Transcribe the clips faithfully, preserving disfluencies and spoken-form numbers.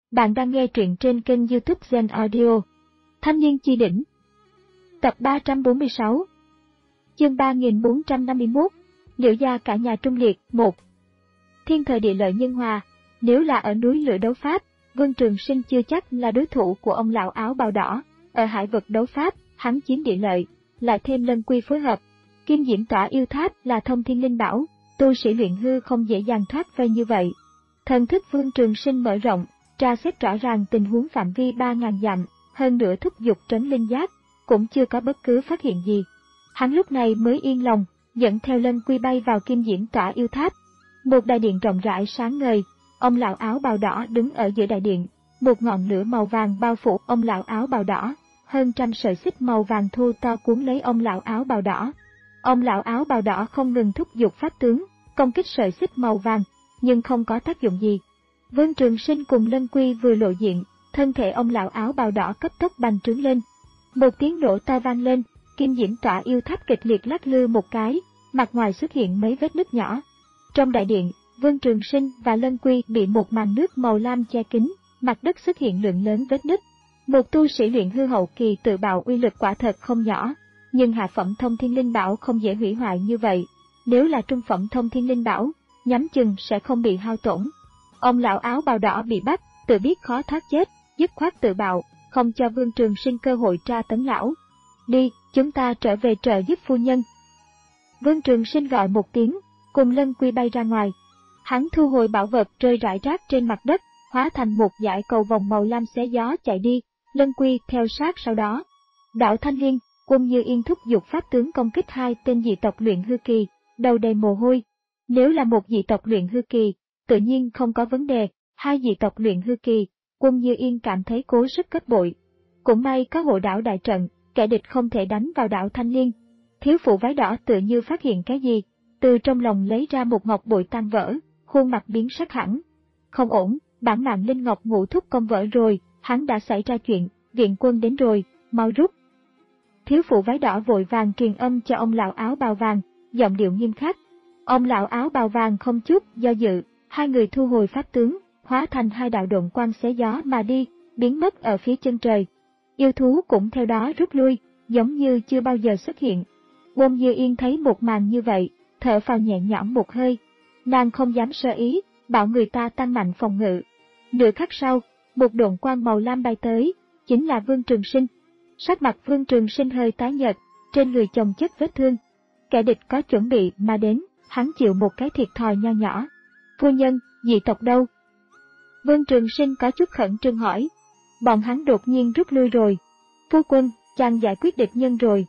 Bạn đang nghe truyện trên kênh YouTube Zen Audio. Thanh niên chi đỉnh. Tập ba trăm bốn mươi sáu. Chương ba nghìn bốn trăm năm mươi mốt. Liễu gia cả nhà trung liệt. một. Thiên thời địa lợi nhân hòa. Nếu là ở núi lửa đấu pháp, Vương Trường Sinh chưa chắc là đối thủ của ông lão áo bào đỏ. Ở hải vực đấu pháp, hắn chiếm địa lợi, lại thêm Lân Quy phối hợp. Kim Diễm Tỏa yêu tháp là thông thiên linh bảo, tu sĩ luyện hư không dễ dàng thoát vây như vậy. Thần thức Vương Trường Sinh mở rộng, tra xét rõ ràng tình huống phạm vi ba nghìn dặm, hơn nữa thúc giục trấn linh giác, cũng chưa có bất cứ phát hiện gì. Hắn lúc này mới yên lòng, dẫn theo Lân Quy bay vào Kim Diễm Tỏa yêu tháp. Một đại điện rộng rãi sáng ngời, ông lão áo bào đỏ đứng ở giữa đại điện, một ngọn lửa màu vàng bao phủ ông lão áo bào đỏ, hơn trăm sợi xích màu vàng thô to cuốn lấy ông lão áo bào đỏ. Ông lão áo bào đỏ không ngừng thúc giục pháp tướng, công kích sợi xích màu vàng, nhưng không có tác dụng gì. Vương Trường Sinh cùng Lân Quy vừa lộ diện, thân thể ông lão áo bào đỏ cấp tốc bành trướng lên. Một tiếng nổ to vang lên, Kim Diễm Tỏa yêu tháp kịch liệt lắc lư một cái, mặt ngoài xuất hiện mấy vết nứt nhỏ. Trong đại điện, Vương Trường Sinh và Lân Quy bị một màn nước màu lam che kín, mặt đất xuất hiện lượng lớn vết nứt. Một tu sĩ luyện hư hậu kỳ tự bạo uy lực quả thật không nhỏ, nhưng hạ phẩm thông thiên linh bảo không dễ hủy hoại như vậy. Nếu là trung phẩm thông thiên linh bảo, nhắm chừng sẽ không bị hao tổn. Ông lão áo bào đỏ bị bắt, tự biết khó thoát chết, dứt khoát tự bạo, không cho Vương Trường Sinh cơ hội tra tấn lão. Đi, chúng ta trở về trợ giúp phu nhân. Vương Trường Sinh gọi một tiếng, cùng Lân Quy bay ra ngoài. Hắn thu hồi bảo vật rơi rải rác trên mặt đất, hóa thành một dải cầu vòng màu lam xé gió chạy đi, Lân Quy theo sát sau đó. Đảo Thanh Liên, Quân Như Yên thúc giục pháp tướng công kích hai tên dị tộc luyện hư kỳ, đầu đầy mồ hôi. Nếu là một dị tộc luyện hư kỳ, tự nhiên không có vấn đề, hai dị tộc luyện hư kỳ, Quân Như Yên cảm thấy cố sức gấp bội. Cũng may có hộ đảo đại trận, kẻ địch không thể đánh vào đảo Thanh Liên. Thiếu phụ váy đỏ tự như phát hiện cái gì, từ trong lòng lấy ra một ngọc bội tan vỡ, khuôn mặt biến sắc hẳn. Không ổn, bản mạng linh ngọc ngũ thúc công vỡ rồi, hắn đã xảy ra chuyện, viện quân đến rồi, mau rút. Thiếu phụ váy đỏ vội vàng truyền âm cho ông lão áo bào vàng, giọng điệu nghiêm khắc. Ông lão áo bào vàng không chút do dự, hai người thu hồi pháp tướng, hóa thành hai đạo độn quang xé gió mà đi, biến mất ở phía chân trời. Yêu thú cũng theo đó rút lui, giống như chưa bao giờ xuất hiện. Quân Như Yên thấy một màn như vậy, thở phào nhẹ nhõm một hơi. Nàng không dám sơ ý, bảo người ta tăng mạnh phòng ngự. Nửa khắc sau, một độn quang màu lam bay tới, chính là Vương Trường Sinh. Sắc mặt Vương Trường Sinh hơi tái nhợt, trên người chồng chất vết thương. Kẻ địch có chuẩn bị mà đến, hắn chịu một cái thiệt thòi nho nhỏ. Phu nhân, dị tộc đâu? Vương Trường Sinh có chút khẩn trương hỏi. Bọn hắn đột nhiên rút lui rồi. Phu quân, chàng giải quyết địch nhân rồi.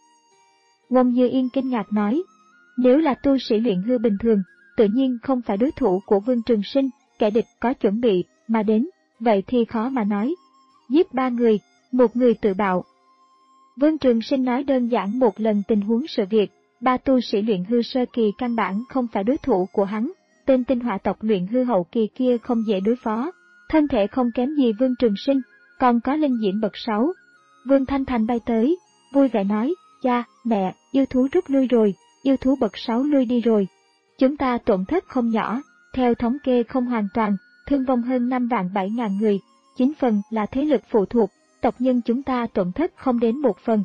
Quân Như Yên kinh ngạc nói. Nếu là tu sĩ luyện hư bình thường, tự nhiên không phải đối thủ của Vương Trường Sinh, kẻ địch có chuẩn bị mà đến, vậy thì khó mà nói. Giết ba người, một người tự bạo. Vương Trường Sinh nói đơn giản một lần tình huống sự việc, ba tu sĩ luyện hư sơ kỳ căn bản không phải đối thủ của hắn, tên tinh hỏa tộc luyện hư hậu kỳ kia không dễ đối phó, thân thể không kém gì Vương Trường Sinh, còn có linh diễm bậc sáu. Vương Thanh Thành bay tới, vui vẻ nói, cha, mẹ, yêu thú rút lui rồi, yêu thú bậc sáu lui đi rồi. Chúng ta tổn thất không nhỏ, theo thống kê không hoàn toàn, thương vong hơn năm vạn bảy ngàn người, chín phần là thế lực phụ thuộc, tộc nhân chúng ta tổn thất không đến một phần.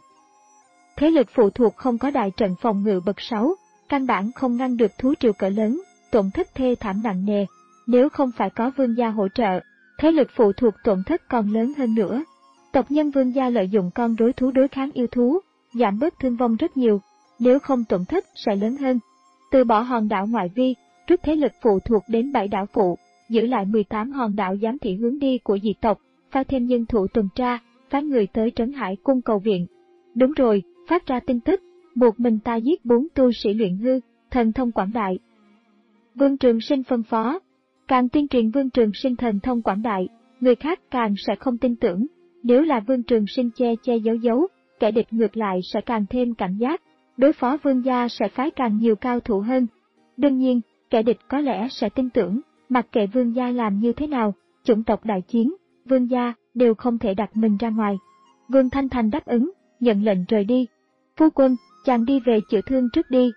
Thế lực phụ thuộc không có đại trận phòng ngự bậc sáu, căn bản không ngăn được thú triều cỡ lớn, tổn thất thê thảm nặng nề. Nếu không phải có vương gia hỗ trợ, thế lực phụ thuộc tổn thất còn lớn hơn nữa. Tộc nhân vương gia lợi dụng con rối thú đối kháng yêu thú, giảm bớt thương vong rất nhiều, nếu không tổn thất sẽ lớn hơn. Từ bỏ hòn đảo ngoại vi, rút thế lực phụ thuộc đến bảy đảo phụ, giữ lại mười tám hòn đảo giám thị hướng đi của dị tộc, phái thêm nhân thủ tuần tra, phái người tới Trấn Hải cung cầu viện. Đúng rồi, phát ra tin tức, một mình ta giết bốn tu sĩ luyện hư, thần thông quảng đại. Vương Trường Sinh phân phó, càng tuyên truyền Vương Trường Sinh thần thông quảng đại, người khác càng sẽ không tin tưởng. Nếu là Vương Trường Sinh che che giấu giấu, kẻ địch ngược lại sẽ càng thêm cảnh giác, đối phó vương gia sẽ phái càng nhiều cao thủ hơn. Đương nhiên, kẻ địch có lẽ sẽ tin tưởng, mặc kệ vương gia làm như thế nào, chủng tộc đại chiến, vương gia đều không thể đặt mình ra ngoài. Vương Thanh Thành đáp ứng, nhận lệnh rời đi. Phu quân, chàng đi về chữa thương trước đi.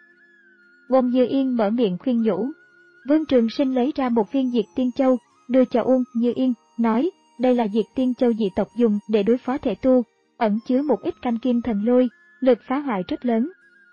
Quân Như Yên mở miệng khuyên nhủ. Vương Trường Sinh lấy ra một viên diệt tiên châu, đưa cho Uông Như Yên, nói, đây là diệt tiên châu dị tộc dùng để đối phó thể tu, ẩn chứa một ít canh kim thần lôi, lực phá hoại rất lớn.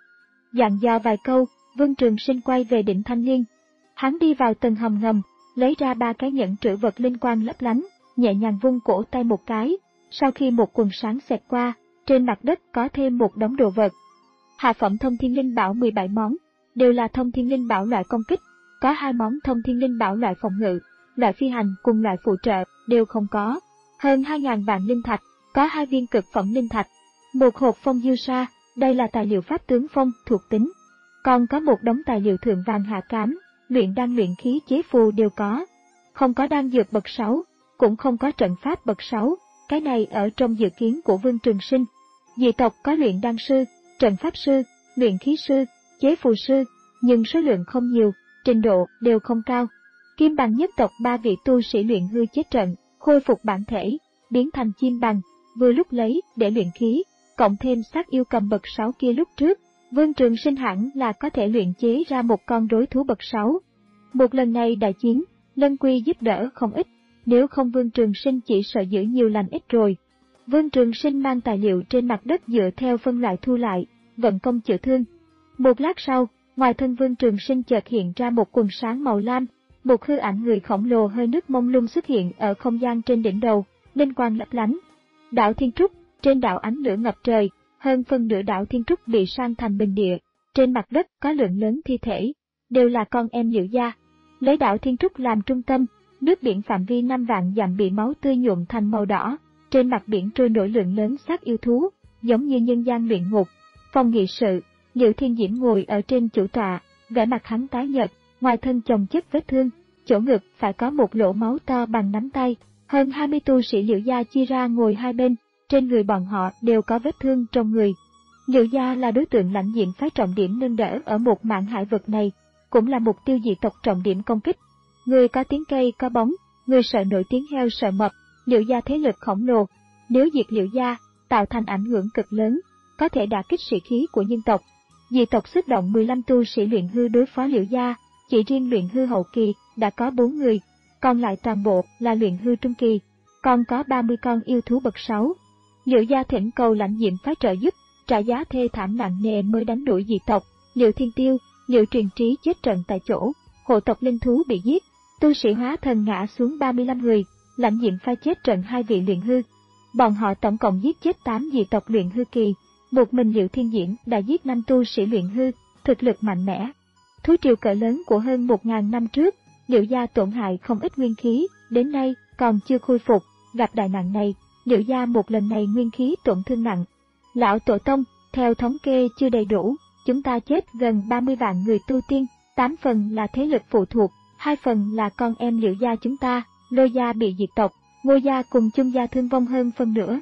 Dặn dò vài câu, Vương Trường Sinh quay về Định Thanh Liên. Hắn đi vào tầng hầm ngầm, lấy ra ba cái nhẫn trữ vật linh quang lấp lánh, nhẹ nhàng vung cổ tay một cái, sau khi một quần sáng xẹt qua, trên mặt đất có thêm một đống đồ vật. Hạ phẩm thông thiên linh bảo mười bảy món, đều là thông thiên linh bảo loại công kích, có hai món thông thiên linh bảo loại phòng ngự, loại phi hành cùng loại phụ trợ đều không có. Hơn hai nghìn vạn linh thạch, có hai viên cực phẩm linh thạch, một hộp phong diêu sa, đây là tài liệu pháp tướng phong thuộc tính. Còn có một đống tài liệu thượng vàng hạ cám, luyện đan luyện khí chế phù đều có. Không có đan dược bậc sáu, cũng không có trận pháp bậc sáu, cái này ở trong dự kiến của Vương Trường Sinh. Dị tộc có luyện đan sư, trận pháp sư, luyện khí sư, chế phù sư, nhưng số lượng không nhiều, trình độ đều không cao. Kim bằng nhất tộc ba vị tu sĩ luyện hư chết trận, khôi phục bản thể, biến thành chim bằng, vừa lúc lấy để luyện khí, cộng thêm sát yêu cầm bậc sáu kia lúc trước, Vương Trường Sinh hẳn là có thể luyện chế ra một con rối thú bậc sáu. Một lần này đại chiến, Lân Quy giúp đỡ không ít, nếu không Vương Trường Sinh chỉ sợ giữ nhiều lành ít rồi. Vương Trường Sinh mang tài liệu trên mặt đất dựa theo phân loại thu lại, vận công chữa thương. Một lát sau, ngoài thân Vương Trường Sinh chợt hiện ra một quần sáng màu lam, một hư ảnh người khổng lồ hơi nước mông lung xuất hiện ở không gian trên đỉnh đầu, linh quang lấp lánh. Đảo Thiên Trúc, trên đảo ánh lửa ngập trời, hơn phân nửa đảo Thiên Trúc bị san thành bình địa, trên mặt đất có lượng lớn thi thể, đều là con em Liễu gia. Lấy đảo Thiên Trúc làm trung tâm, nước biển phạm vi năm vạn dặm bị máu tươi nhuộm thành màu đỏ, trên mặt biển trôi nổi lượng lớn xác yêu thú, giống như nhân gian luyện ngục. Phòng nghị sự, Liễu Thiên Diễm ngồi ở trên chủ tọa, vẻ mặt hắn tái nhợt, ngoài thân chồng chất vết thương, chỗ ngực phải có một lỗ máu to bằng nắm tay. Hơn hai mươi tu sĩ Liễu gia chia ra ngồi hai bên, trên người bọn họ đều có vết thương trong người. Liễu gia là đối tượng lãnh diện phái trọng điểm nâng đỡ ở một mạn hải vực này, cũng là mục tiêu dị tộc trọng điểm công kích. Người có tiếng cây có bóng, người sợ nổi tiếng heo sợ mập, Liễu gia thế lực khổng lồ, nếu diệt Liễu gia, tạo thành ảnh hưởng cực lớn, có thể đả kích sĩ khí của nhân tộc. Dị tộc xuất động mười lăm tu sĩ luyện hư đối phó Liễu gia, chỉ riêng luyện hư hậu kỳ đã có bốn người, còn lại toàn bộ là luyện hư trung kỳ, còn có ba mươi con yêu thú bậc sáu. Liễu gia thỉnh cầu lãnh diệm phái trợ giúp, trả giá thê thảm nặng nề mới đánh đuổi dị tộc. Liễu Thiên Tiêu, Liễu Truyền Trí chết trận tại chỗ, hộ tộc linh thú bị giết, tu sĩ hóa thần ngã xuống ba mươi lăm người, lãnh diệm phái chết trận hai vị luyện hư. Bọn họ tổng cộng giết chết tám dị tộc luyện hư kỳ, một mình Liễu Thiên Diễm đã giết năm tu sĩ luyện hư, thực lực mạnh mẽ. Thú triều cỡ lớn của hơn một nghìn năm trước, Liễu gia tổn hại không ít nguyên khí, đến nay còn chưa khôi phục, gặp đại nạn này, Liễu gia một lần này nguyên khí tổn thương nặng. Lão Tổ Tông, theo thống kê chưa đầy đủ, chúng ta chết gần ba mươi vạn người tu tiên, tám phần là thế lực phụ thuộc, hai phần là con em Liễu gia chúng ta, Lôi gia bị diệt tộc, Ngô gia cùng Chung gia thương vong hơn phân nửa.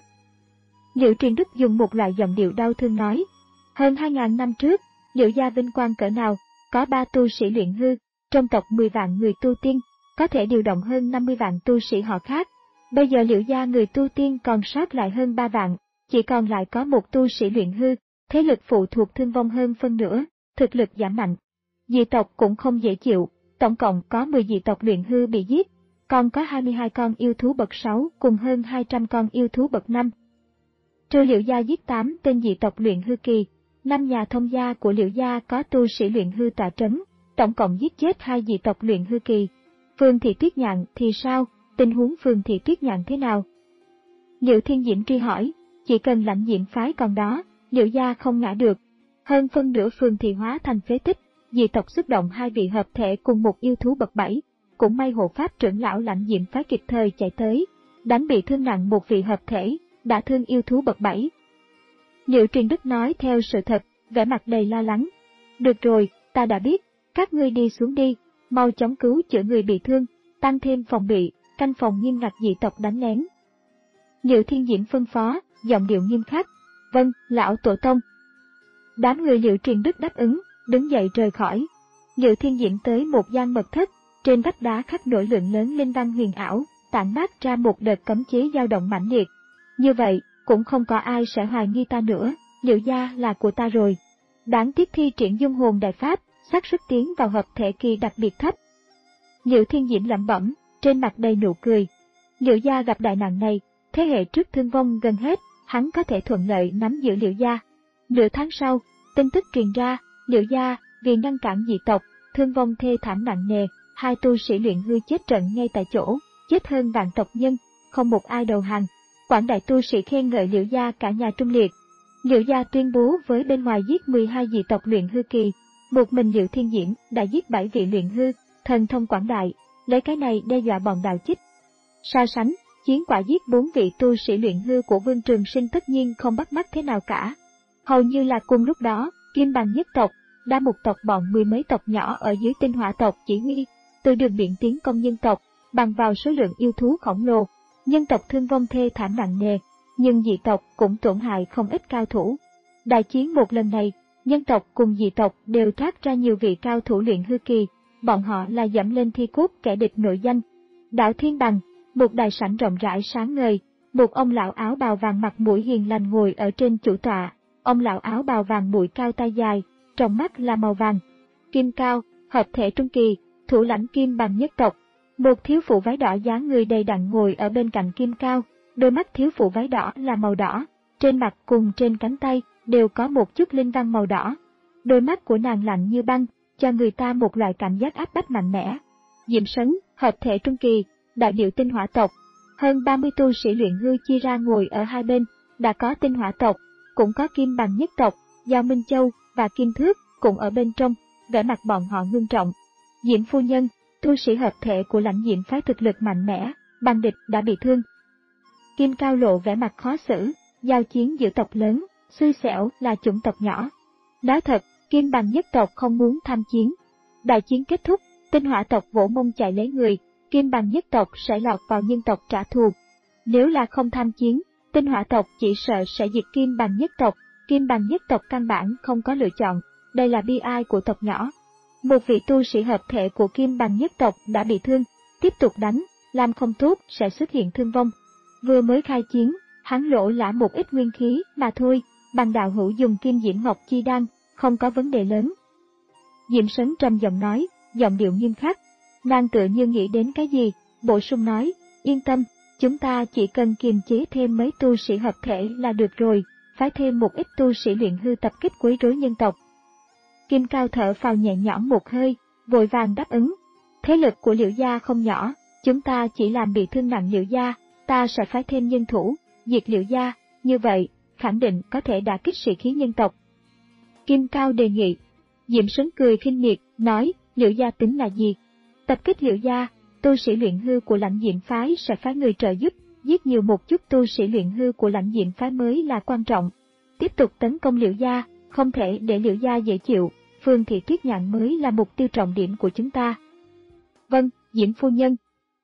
Liễu Truyền Đức dùng một loại giọng điệu đau thương nói, hơn hai nghìn năm trước, Liễu gia vinh quang cỡ nào, có ba tu sĩ luyện hư, trong tộc mười vạn người tu tiên, có thể điều động hơn năm mươi vạn tu sĩ họ khác. Bây giờ Liễu gia người tu tiên còn sót lại hơn ba vạn, chỉ còn lại có một tu sĩ luyện hư, thế lực phụ thuộc thương vong hơn phân nửa, thực lực giảm mạnh. Dị tộc cũng không dễ chịu, tổng cộng có mười dị tộc luyện hư bị giết, còn có hai mươi hai con yêu thú bậc sáu cùng hơn hai trăm con yêu thú bậc năm. Trừ Liễu gia giết tám tên dị tộc luyện hư kỳ, năm nhà thông gia của Liễu gia có tu sĩ luyện hư tọa trấn, tổng cộng giết chết hai dị tộc luyện hư kỳ. Phương Thị Tuyết Nhạn thì sao, tình huống Phương Thị Tuyết Nhạn thế nào? Liễu Thiên Diễm truy hỏi, chỉ cần lãnh diệm phái còn đó, Liễu gia không ngã được. Hơn phân nửa Phương Thị hóa thành phế tích, dị tộc xuất động hai vị hợp thể cùng một yêu thú bậc bảy, cũng may hộ pháp trưởng lão lãnh diệm phái kịp thời chạy tới, đánh bị thương nặng một vị hợp thể, đã thương yêu thú bậc bảy. Liễu Truyền Đức nói theo sự thật, vẻ mặt đầy lo lắng. Được rồi, ta đã biết, các ngươi đi xuống đi, mau chóng cứu chữa người bị thương, tăng thêm phòng bị, canh phòng nghiêm ngặt dị tộc đánh lén. Liễu Thiên Diễm phân phó, giọng điệu nghiêm khắc. Vâng, lão tổ tông. Đám người Liễu Truyền Đức đáp ứng, đứng dậy rời khỏi. Liễu Thiên Diễm tới một gian mật thất, trên vách đá khắc nổi lượng lớn linh văn huyền ảo, tản mát ra một đợt cấm chế dao động mãnh liệt. Như vậy, cũng không có ai sẽ hoài nghi ta nữa, Liễu gia là của ta rồi. Đáng tiếc thi triển dung hồn đại pháp, xác suất tiến vào hợp thể kỳ đặc biệt thấp. Liễu Thiên Diễm lẩm bẩm, trên mặt đầy nụ cười. Liệu Gia gặp đại nạn này, thế hệ trước thương vong gần hết, hắn có thể thuận lợi nắm giữ Liệu Gia. Nửa tháng sau, tin tức truyền ra, Liệu Gia vì ngăn cản dị tộc, thương vong thê thảm nặng nề, hai tu sĩ luyện hư chết trận ngay tại chỗ, chết hơn vạn tộc nhân, không một ai đầu hàng. Quảng đại tu sĩ khen ngợi Liệu Gia cả nhà trung liệt. Liệu Gia tuyên bố với bên ngoài giết mười hai dị tộc luyện hư kỳ, một mình Liệu Thiên Diễn đã giết bảy vị luyện hư, thần thông quảng đại, lấy cái này đe dọa bọn đạo chích. So sánh, chiến quả giết bốn vị tu sĩ luyện hư của Vương Trường Sinh tất nhiên không bắt mắt thế nào cả. Hầu như là cùng lúc đó, Kim Bằng nhất tộc, đa mục tộc bọn mười mấy tộc nhỏ ở dưới Tinh Hỏa tộc chỉ huy, từ đường biển tiến công nhân tộc, bằng vào số lượng yêu thú khổng lồ, nhân tộc thương vong thê thảm nặng nề, nhưng dị tộc cũng tổn hại không ít cao thủ. Đại chiến một lần này, nhân tộc cùng dị tộc đều thoát ra nhiều vị cao thủ luyện hư kỳ, bọn họ là dẫm lên thi cốt kẻ địch nổi danh. Đảo Thiên Bằng, một đại sảnh rộng rãi sáng ngời, một ông lão áo bào vàng mặt mũi hiền lành ngồi ở trên chủ tọa. Ông lão áo bào vàng mũi cao tay dài, trong mắt là màu vàng. Kim Cao, hợp thể trung kỳ, thủ lãnh Kim Bằng nhất tộc. Một thiếu phụ váy đỏ dáng người đầy đặn ngồi ở bên cạnh Kim Cao, đôi mắt thiếu phụ váy đỏ là màu đỏ, trên mặt cùng trên cánh tay đều có một chút linh văn màu đỏ. Đôi mắt của nàng lạnh như băng, cho người ta một loại cảm giác áp bách mạnh mẽ. Diệm Sấn, hợp thể trung kỳ, đại biểu Tinh Hỏa tộc. Hơn ba mươi tu sĩ luyện hư chia ra ngồi ở hai bên, đã có Tinh Hỏa tộc, cũng có Kim Bằng nhất tộc, Giao Minh Châu và Kim Thước cũng ở bên trong, vẻ mặt bọn họ ngưng trọng. Diệm phu nhân, tu sĩ hợp thể của lãnh Diệm phái thực lực mạnh mẽ, băng địch đã bị thương. Kim Cao lộ vẻ mặt khó xử, giao chiến giữa tộc lớn, xui xẻo là chủng tộc nhỏ. Nói thật, Kim Bằng nhất tộc không muốn tham chiến. Đại chiến kết thúc, Tinh Hỏa tộc vỗ mông chạy lấy người, Kim Bằng nhất tộc sẽ lọt vào nhân tộc trả thù. Nếu là không tham chiến, Tinh Hỏa tộc chỉ sợ sẽ diệt Kim Bằng nhất tộc, Kim Bằng nhất tộc căn bản không có lựa chọn, đây là bi ai của tộc nhỏ. Một vị tu sĩ hợp thể của Kim Bằng nhất tộc đã bị thương, tiếp tục đánh, làm không tốt sẽ xuất hiện thương vong. Vừa mới khai chiến, hắn lỗ lã một ít nguyên khí mà thôi, Bằng đạo hữu dùng Kim Diễm Ngọc Chi Đan, không có vấn đề lớn. Diệm Sấn trầm giọng nói, giọng điệu nghiêm khắc. Nàng tựa như nghĩ đến cái gì, bổ sung nói, yên tâm, chúng ta chỉ cần kiềm chế thêm mấy tu sĩ hợp thể là được rồi, phái thêm một ít tu sĩ luyện hư tập kích quấy rối nhân tộc. Kim Cao thở phào nhẹ nhõm một hơi, vội vàng đáp ứng. Thế lực của Liễu Gia không nhỏ, chúng ta chỉ làm bị thương nặng Liễu Gia, ta sẽ phái thêm nhân thủ, diệt Liễu Gia, như vậy, khẳng định có thể đả kích sĩ khí nhân tộc. Kim Cao đề nghị. Diệm Sấn cười khinh miệt, nói, Liễu Gia tính là gì? Tập kích Liễu Gia, tu sĩ luyện hư của lãnh Diệm phái sẽ phái người trợ giúp, giết nhiều một chút tu sĩ luyện hư của lãnh Diệm phái mới là quan trọng. Tiếp tục tấn công Liễu Gia, không thể để Liễu Gia dễ chịu, Phương Thị Tuyết Nhạn mới là mục tiêu trọng điểm của chúng ta. Vâng, Diệm phu nhân.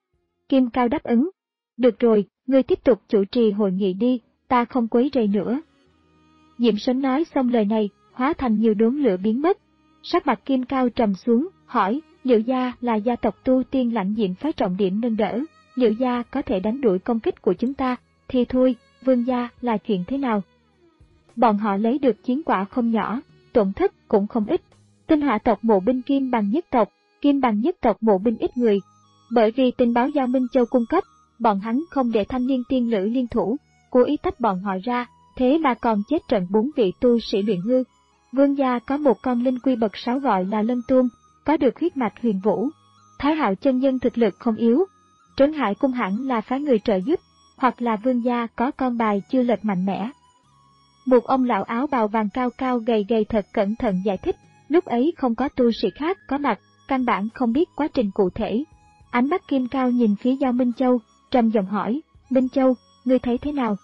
Kim Cao đáp ứng. Được rồi, ngươi tiếp tục chủ trì hội nghị đi, ta không quấy rầy nữa. Diệm Sấn nói xong lời này, hóa thành nhiều đốm lửa biến mất. Sắc mặt Kim Cao trầm xuống, hỏi, Liễu Gia là gia tộc tu tiên lãnh Diệm phái trọng điểm nâng đỡ, Liễu Gia có thể đánh đuổi công kích của chúng ta, thì thôi, Vương Gia là chuyện thế nào? Bọn họ lấy được chiến quả không nhỏ, tổn thất cũng không ít. Tinh Hỏa tộc mộ binh Kim Bằng nhất tộc, Kim Bằng nhất tộc mộ binh ít người. Bởi vì tình báo Giao Minh Châu cung cấp, bọn hắn không để thanh niên tiên lữ liên thủ, cố ý tách bọn họ ra, thế mà còn chết trận bốn vị tu sĩ luyện hư. Vương Gia có một con linh quy bậc sáu gọi là Lân Tuôn, có được huyết mạch huyền vũ. Thái Hạo chân nhân thực lực không yếu. Trấn Hải cung hẳn là phái người trợ giúp, hoặc là Vương Gia có con bài chưa lệch mạnh mẽ. Một ông lão áo bào vàng cao cao gầy gầy thật cẩn thận giải thích, lúc ấy không có tu sĩ khác có mặt, căn bản không biết quá trình cụ thể. Ánh mắt Kim Cao nhìn phía Giao Minh Châu, trầm giọng hỏi, Minh Châu, ngươi thấy thế nào?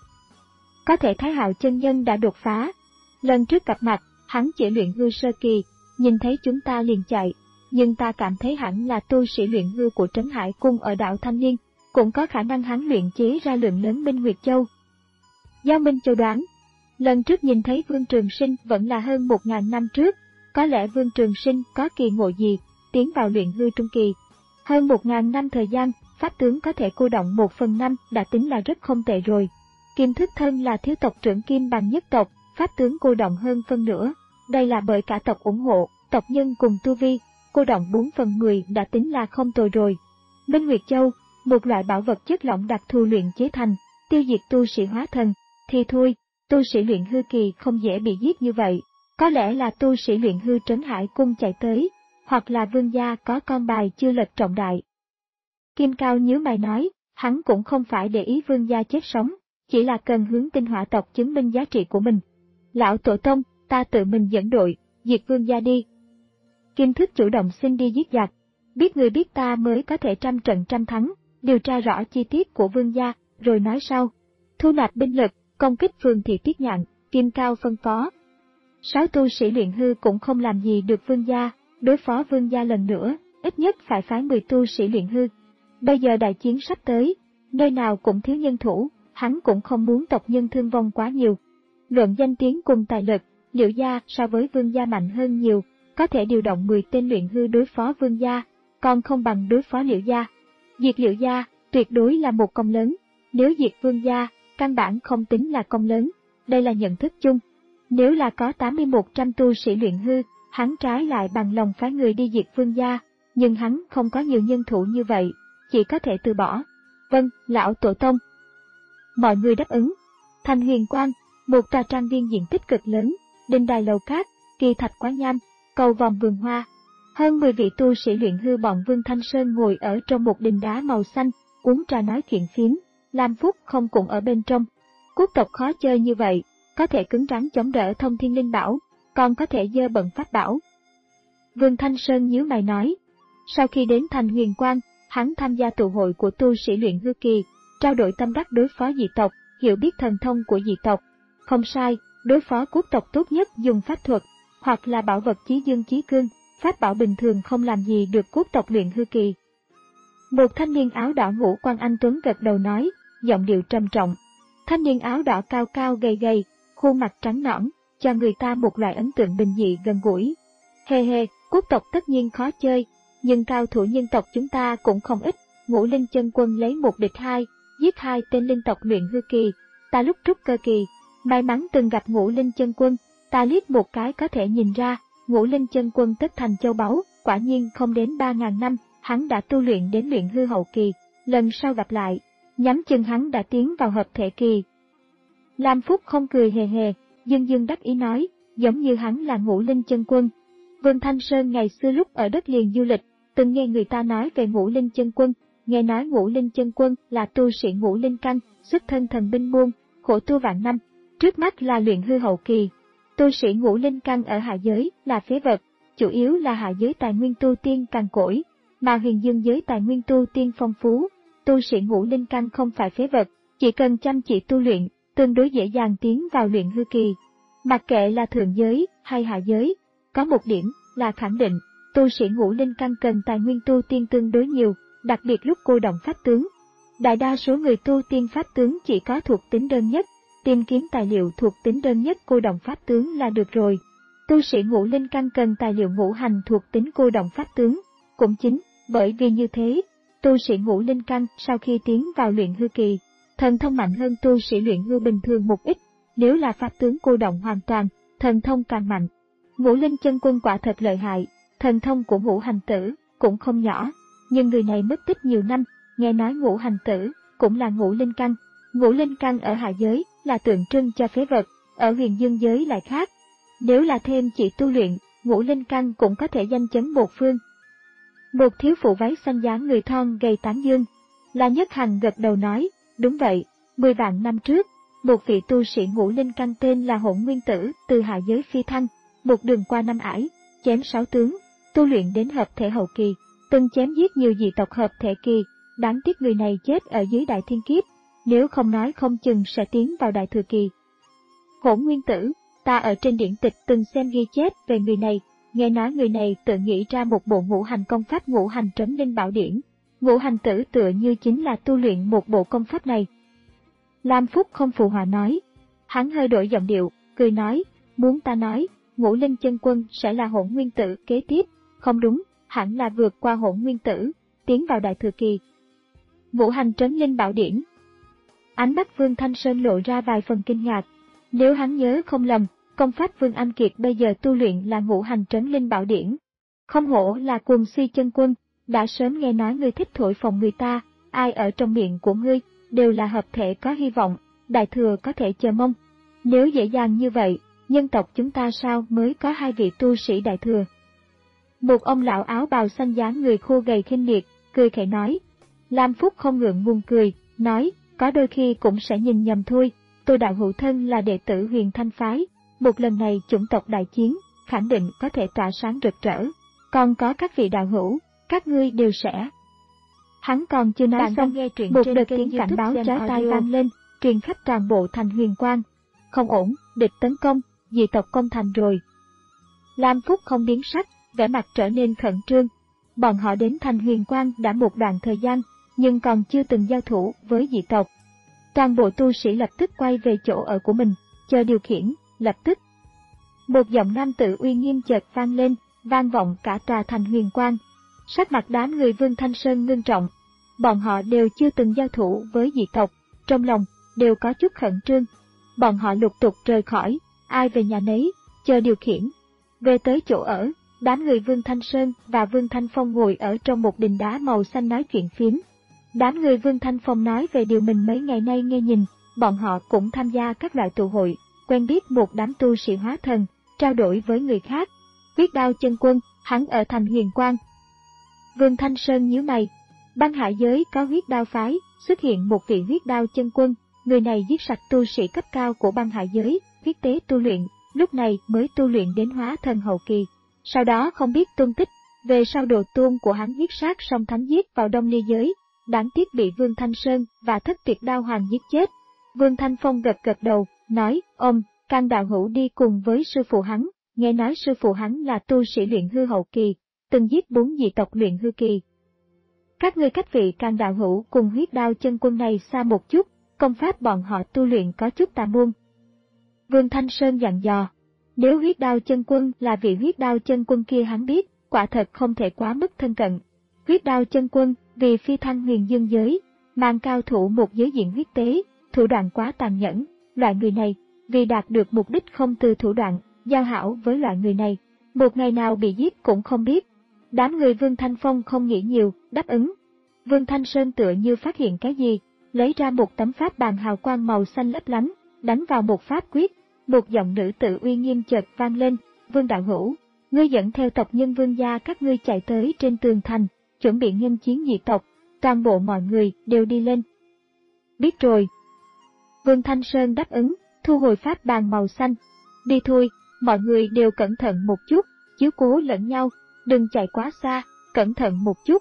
Có thể Thái Hạo chân nhân đã đột phá. Lần trước gặp mặt, hắn chỉ luyện hư sơ kỳ, nhìn thấy chúng ta liền chạy, nhưng ta cảm thấy hẳn là tu sĩ luyện hư của Trấn Hải cung ở đảo Thanh Niên, cũng có khả năng hắn luyện chế ra lượng lớn Minh Nguyệt Châu. Giao Minh Châu đoán, lần trước nhìn thấy Vương Trường Sinh vẫn là hơn một ngàn năm trước, có lẽ Vương Trường Sinh có kỳ ngộ gì, tiến vào luyện hư trung kỳ. Hơn một ngàn năm thời gian, pháp tướng có thể cô động một phần năm đã tính là rất không tệ rồi. Kim Thức Thân là thiếu tộc trưởng Kim Bằng nhất tộc, pháp tướng cô động hơn phân nửa. Đây là bởi cả tộc ủng hộ, tộc nhân cùng tu vi, cô động bốn phần mười đã tính là không tồi rồi. Minh Nguyệt Châu, một loại bảo vật chất lỏng đặc thù luyện chế thành, tiêu diệt tu sĩ hóa thần, thì thôi, tu sĩ luyện hư kỳ không dễ bị giết như vậy. Có lẽ là tu sĩ luyện hư Trấn Hải Cung chạy tới, hoặc là vương gia có con bài chưa lật trọng đại. Kim Cao nhíu mày nói, hắn cũng không phải để ý vương gia chết sống, chỉ là cần hướng tinh hỏa tộc chứng minh giá trị của mình. Lão tổ tông, ta tự mình dẫn đội, diệt vương gia đi. Kim Thức chủ động xin đi giết giặc, biết người biết ta mới có thể trăm trận trăm thắng, điều tra rõ chi tiết của vương gia, rồi nói sau. Thu nạp binh lực, công kích phường thị Tuyết Nhạn, Kim Cao phân phó. Sáu tu sĩ luyện hư cũng không làm gì được vương gia, đối phó vương gia lần nữa, ít nhất phải phái mười tu sĩ luyện hư. Bây giờ đại chiến sắp tới, nơi nào cũng thiếu nhân thủ, hắn cũng không muốn tộc nhân thương vong quá nhiều. Luận danh tiếng cùng tài lực, Liễu gia so với vương gia mạnh hơn nhiều, có thể điều động mười tên luyện hư đối phó vương gia, còn không bằng đối phó Liễu gia. Diệt Liễu gia, tuyệt đối là một công lớn, nếu diệt vương gia, căn bản không tính là công lớn, đây là nhận thức chung. Nếu là có tám mươi một trăm tu sĩ luyện hư, hắn trái lại bằng lòng phái người đi diệt vương gia, nhưng hắn không có nhiều nhân thủ như vậy, chỉ có thể từ bỏ. Vâng, lão tổ tông. Mọi người đáp ứng. Thành Huyền Quang, một tòa trang viên diện tích cực lớn, đinh đài lầu cát, kỳ thạch quán nham, cầu vòng vườn hoa. Hơn mười vị tu sĩ luyện hư bọn Vương Thanh Sơn ngồi ở trong một đình đá màu xanh, uống trà nói chuyện phiếm, Lam Phúc không cùng ở bên trong. Quốc tộc khó chơi như vậy, có thể cứng rắn chống đỡ thông thiên linh bảo, còn có thể dơ bận pháp bảo. Vương Thanh Sơn nhíu mày nói, sau khi đến Thành Huyền Quang, hắn tham gia tụ hội của tu sĩ luyện hư kỳ, trao đổi tâm đắc đối phó dị tộc, hiểu biết thần thông của dị tộc. Không sai, đối phó quốc tộc tốt nhất dùng pháp thuật, hoặc là bảo vật chí dương chí cương, pháp bảo bình thường không làm gì được quốc tộc luyện hư kỳ. Một thanh niên áo đỏ ngũ quan anh tuấn gật đầu nói, giọng điệu trầm trọng. Thanh niên áo đỏ cao cao gầy gầy, khuôn mặt trắng nõn, cho người ta một loại ấn tượng bình dị gần gũi. Hề hề, quốc tộc tất nhiên khó chơi, nhưng cao thủ nhân tộc chúng ta cũng không ít. Ngũ Linh Chân Quân lấy một địch hai, giết hai tên linh tộc luyện hư kỳ. Ta lúc trúc cơ kỳ, may mắn từng gặp Ngũ Linh Chân Quân, ta liếc một cái có thể nhìn ra, Ngũ Linh Chân Quân tất thành châu báu, quả nhiên không đến ba ngàn năm, hắn đã tu luyện đến luyện hư hậu kỳ. Lần sau gặp lại, nhắm chừng hắn đã tiến vào hợp thể kỳ. Lam Phúc không cười hề hề, dương dương đắc ý nói, giống như hắn là Ngũ Linh Chân Quân. Vương Thanh Sơn ngày xưa lúc ở đất liền du lịch, từng nghe người ta nói về Ngũ Linh Chân Quân, nghe nói Ngũ Linh Chân Quân là tu sĩ Ngũ Linh căn, xuất thân thần binh môn, khổ tu vạn năm, trước mắt là luyện hư hậu kỳ. Tu sĩ Ngũ Linh căn ở hạ giới là phế vật, chủ yếu là hạ giới tài nguyên tu tiên cằn cỗi, mà huyền dương giới tài nguyên tu tiên phong phú. Tu sĩ Ngũ Linh căn không phải phế vật, chỉ cần chăm chỉ tu luyện, tương đối dễ dàng tiến vào luyện hư kỳ. Mặc kệ là thượng giới hay hạ giới, có một điểm là khẳng định, tu sĩ Ngũ Linh căn cần tài nguyên tu tiên tương đối nhiều, đặc biệt lúc cô động pháp tướng. Đại đa số người tu tiên pháp tướng chỉ có thuộc tính đơn nhất, tìm kiếm tài liệu thuộc tính đơn nhất cô động pháp tướng là được rồi. Tu sĩ Ngũ Linh căn cần tài liệu ngũ hành thuộc tính cô động pháp tướng. Cũng chính bởi vì như thế, tu sĩ Ngũ Linh căn sau khi tiến vào luyện hư kỳ, thần thông mạnh hơn tu sĩ luyện hư bình thường một ít, nếu là pháp tướng cô động hoàn toàn, thần thông càng mạnh. Ngũ Linh Chân Quân quả thật lợi hại, thần thông của Ngũ Hành Tử cũng không nhỏ, nhưng người này mất tích nhiều năm, nghe nói Ngũ Hành Tử cũng là Ngũ Linh căn. Ngũ Linh căn ở hạ giới là tượng trưng cho phế vật, ở huyền dương giới lại khác. Nếu là thêm chỉ tu luyện, Ngũ Linh căn cũng có thể danh chấn một phương. Một thiếu phụ váy xanh dáng người thon gầy tán dương. La Nhất Hằng gật đầu nói, đúng vậy, mười vạn năm trước, một vị tu sĩ Ngũ Linh căn tên là Hỗn Nguyên Tử từ hạ giới phi thăng, một đường qua năm ải, chém sáu tướng, tu luyện đến hợp thể hậu kỳ, từng chém giết nhiều dị tộc hợp thể kỳ, đáng tiếc người này chết ở dưới đại thiên kiếp, nếu không nói không chừng sẽ tiến vào đại thừa kỳ. Hỗn Nguyên Tử, ta ở trên điển tịch từng xem ghi chép về người này, nghe nói người này tự nghĩ ra một bộ ngũ hành công pháp ngũ hành trấn linh bảo điển. Ngũ Hành Tử tựa như chính là tu luyện một bộ công pháp này. Lam Phúc không phụ họa nói. Hắn hơi đổi giọng điệu, cười nói, muốn ta nói, Ngũ Linh Chân Quân sẽ là Hỗn Nguyên Tử kế tiếp, không đúng, hẳn là vượt qua Hỗn Nguyên Tử, tiến vào đại thừa kỳ. Ngũ hành trấn linh bảo điển. Ánh mắt Vương Thanh Sơn lộ ra vài phần kinh ngạc. Nếu hắn nhớ không lầm, công pháp Vương Anh Kiệt bây giờ tu luyện là ngũ hành trấn linh bảo điển. Không hổ là Cuồng Si Chân Quân, đã sớm nghe nói người thích thổi phồng người ta, ai ở trong miệng của ngươi, đều là hợp thể có hy vọng, đại thừa có thể chờ mong. Nếu dễ dàng như vậy, nhân tộc chúng ta sao mới có hai vị tu sĩ đại thừa? Một ông lão áo bào xanh dáng người khô gầy khinh miệt, cười khẩy nói. Lam Phúc không ngượng ngùng cười, nói, có đôi khi cũng sẽ nhìn nhầm thôi, tôi đạo hữu thân là đệ tử Huyền Thanh Phái, một lần này chủng tộc đại chiến, khẳng định có thể tỏa sáng rực rỡ, còn có các vị đạo hữu, các ngươi đều sẽ. Hắn còn chưa nói xong, nghe chuyện một đợt tiếng cảnh báo chói tai vang lên, truyền khắp toàn bộ thành Huyền Quang. Không ổn, địch tấn công, dị tộc công thành rồi. Lam Phúc không biến sắc, vẻ mặt trở nên khẩn trương. Bọn họ đến thành Huyền Quang đã một đoạn thời gian, nhưng còn chưa từng giao thủ với dị tộc. Toàn bộ tu sĩ lập tức quay về chỗ ở của mình, chờ điều khiển, lập tức. Một giọng nam tử uy nghiêm chợt vang lên, vang vọng cả tòa thành Huyền Quang. Sắc mặt đám người Vương Thanh Sơn ngưng trọng. Bọn họ đều chưa từng giao thủ với dị tộc, trong lòng đều có chút khẩn trương. Bọn họ lục tục rời khỏi, ai về nhà nấy, chờ điều khiển. Về tới chỗ ở, đám người Vương Thanh Sơn và Vương Thanh Phong ngồi ở trong một đình đá màu xanh nói chuyện phiếm. Đám người Vương Thanh Phong nói về điều mình mấy ngày nay nghe nhìn, bọn họ cũng tham gia các loại tụ hội, quen biết một đám tu sĩ hóa thần, trao đổi với người khác. Huyết Đao Chân Quân, hắn ở thành Huyền Quang. Vương Thanh Sơn nhíu mày. Băng Hải giới có Huyết Đao phái, xuất hiện một vị Huyết Đao Chân Quân, người này giết sạch tu sĩ cấp cao của Băng Hải giới, huyết tế tu luyện, lúc này mới tu luyện đến hóa thần hậu kỳ. Sau đó không biết tung tích, về sau đồ tôn của hắn giết sát song thánh giết vào Đông Ly giới, đáng tiếc bị Vương Thanh Sơn và Thất Tuyệt Đao Hoàng giết chết. Vương Thanh Phong gật gật đầu, nói, ông, Can đạo hữu đi cùng với sư phụ hắn, nghe nói sư phụ hắn là tu sĩ luyện hư hậu kỳ, từng giết bốn dị tộc luyện hư kỳ. Các ngươi cách vị Can đạo hữu cùng Huyết Đao Chân Quân này xa một chút, công pháp bọn họ tu luyện có chút tà môn. Vương Thanh Sơn dặn dò, nếu Huyết Đao Chân Quân là vị Huyết Đao Chân Quân kia hắn biết, quả thật không thể quá mức thân cận. Huyết Đao Chân Quân vì phi thăng huyền dương giới, mang cao thủ một giới diện huyết tế, thủ đoạn quá tàn nhẫn, loại người này, vì đạt được mục đích không từ thủ đoạn, giao hảo với loại người này, một ngày nào bị giết cũng không biết. Đám người Vương Thanh Phong không nghĩ nhiều, đáp ứng. Vương Thanh Sơn tựa như phát hiện cái gì, lấy ra một tấm pháp bàn hào quang màu xanh lấp lánh, đánh vào một pháp quyết, một giọng nữ tự uy nghiêm chợt vang lên, Vương đạo hữu, ngươi dẫn theo tộc nhân Vương gia các ngươi chạy tới trên tường thành, chuẩn bị nghênh chiến dị tộc, toàn bộ mọi người đều đi lên. Biết rồi. Vương Thanh Sơn đáp ứng, thu hồi pháp bàn màu xanh. Đi thôi, mọi người đều cẩn thận một chút, chiếu cố lẫn nhau, đừng chạy quá xa, cẩn thận một chút.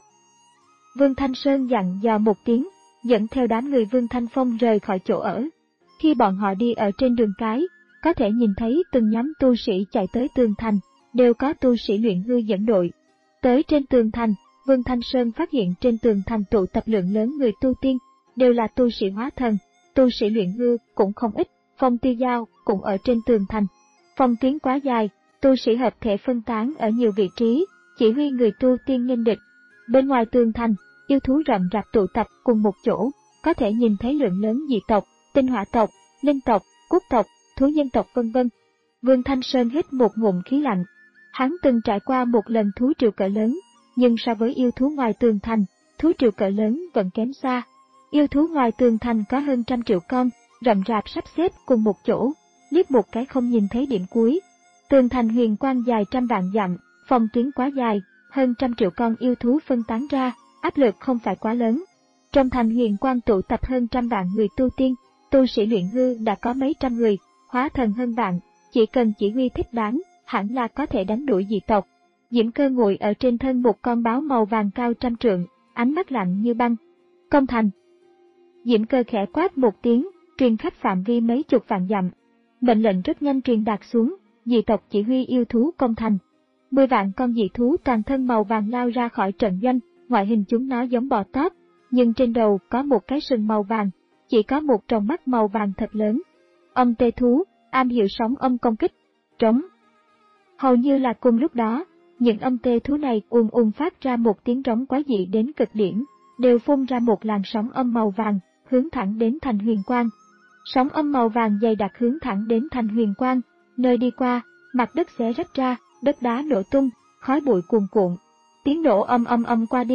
Vương Thanh Sơn dặn dò một tiếng, dẫn theo đám người Vương Thanh Phong rời khỏi chỗ ở. Khi bọn họ đi ở trên đường cái, có thể nhìn thấy từng nhóm tu sĩ chạy tới tường thành, đều có tu sĩ luyện hư dẫn đội. Tới trên tường thành, Vương Thanh Sơn phát hiện trên tường thành tụ tập lượng lớn người tu tiên, đều là tu sĩ hóa thần, tu sĩ luyện hư cũng không ít, Phong Tiêu Giao cũng ở trên tường thành. Phong tuyến quá dài, tu sĩ hợp thể phân tán ở nhiều vị trí, chỉ huy người tu tiên nghênh địch. Bên ngoài tường thành, yêu thú rậm rạp tụ tập cùng một chỗ, có thể nhìn thấy lượng lớn dị tộc, tinh hỏa tộc, linh tộc, quốc tộc, thú nhân tộc vân vân. Vương Thanh Sơn hít một ngụm khí lạnh. Hắn từng trải qua một lần thú triều cỡ lớn, nhưng so với yêu thú ngoài tường thành, thú triều cỡ lớn vẫn kém xa. Yêu thú ngoài tường thành có hơn trăm triệu con, rậm rạp sắp xếp cùng một chỗ, liếc một cái không nhìn thấy điểm cuối. Tường thành Huyền Quang dài trăm vạn dặm, phòng tuyến quá dài, hơn trăm triệu con yêu thú phân tán ra, áp lực không phải quá lớn. Trong thành Huyền Quang tụ tập hơn trăm vạn người tu tiên, tu sĩ luyện hư đã có mấy trăm người, hóa thần hơn vạn, chỉ cần chỉ huy thích đáng, hẳn là có thể đánh đuổi dị tộc. Diễm Cơ ngồi ở trên thân một con báo màu vàng cao trăm trượng, ánh mắt lạnh như băng. Công thành. Diễm Cơ khẽ quát một tiếng, truyền khắp phạm vi mấy chục vạn dặm. Mệnh lệnh rất nhanh truyền đạt xuống, dị tộc chỉ huy yêu thú công thành. Mười vạn con dị thú toàn thân màu vàng lao ra khỏi trận doanh, ngoại hình chúng nó giống bò tót, nhưng trên đầu có một cái sừng màu vàng, chỉ có một tròng mắt màu vàng thật lớn. Âm tê thú, am hiểu sóng âm công kích, trống. Hầu như là cùng lúc đó, những âm tê thú này ùn ùn phát ra một tiếng trống quái dị đến cực điểm, đều phun ra một làn sóng âm màu vàng, hướng thẳng đến thành Huyền Quang. Sóng âm màu vàng dày đặc hướng thẳng đến thành Huyền Quang, nơi đi qua, mặt đất xé rách ra, đất đá nổ tung, khói bụi cuồn cuộn. Tiếng nổ âm âm âm qua đi,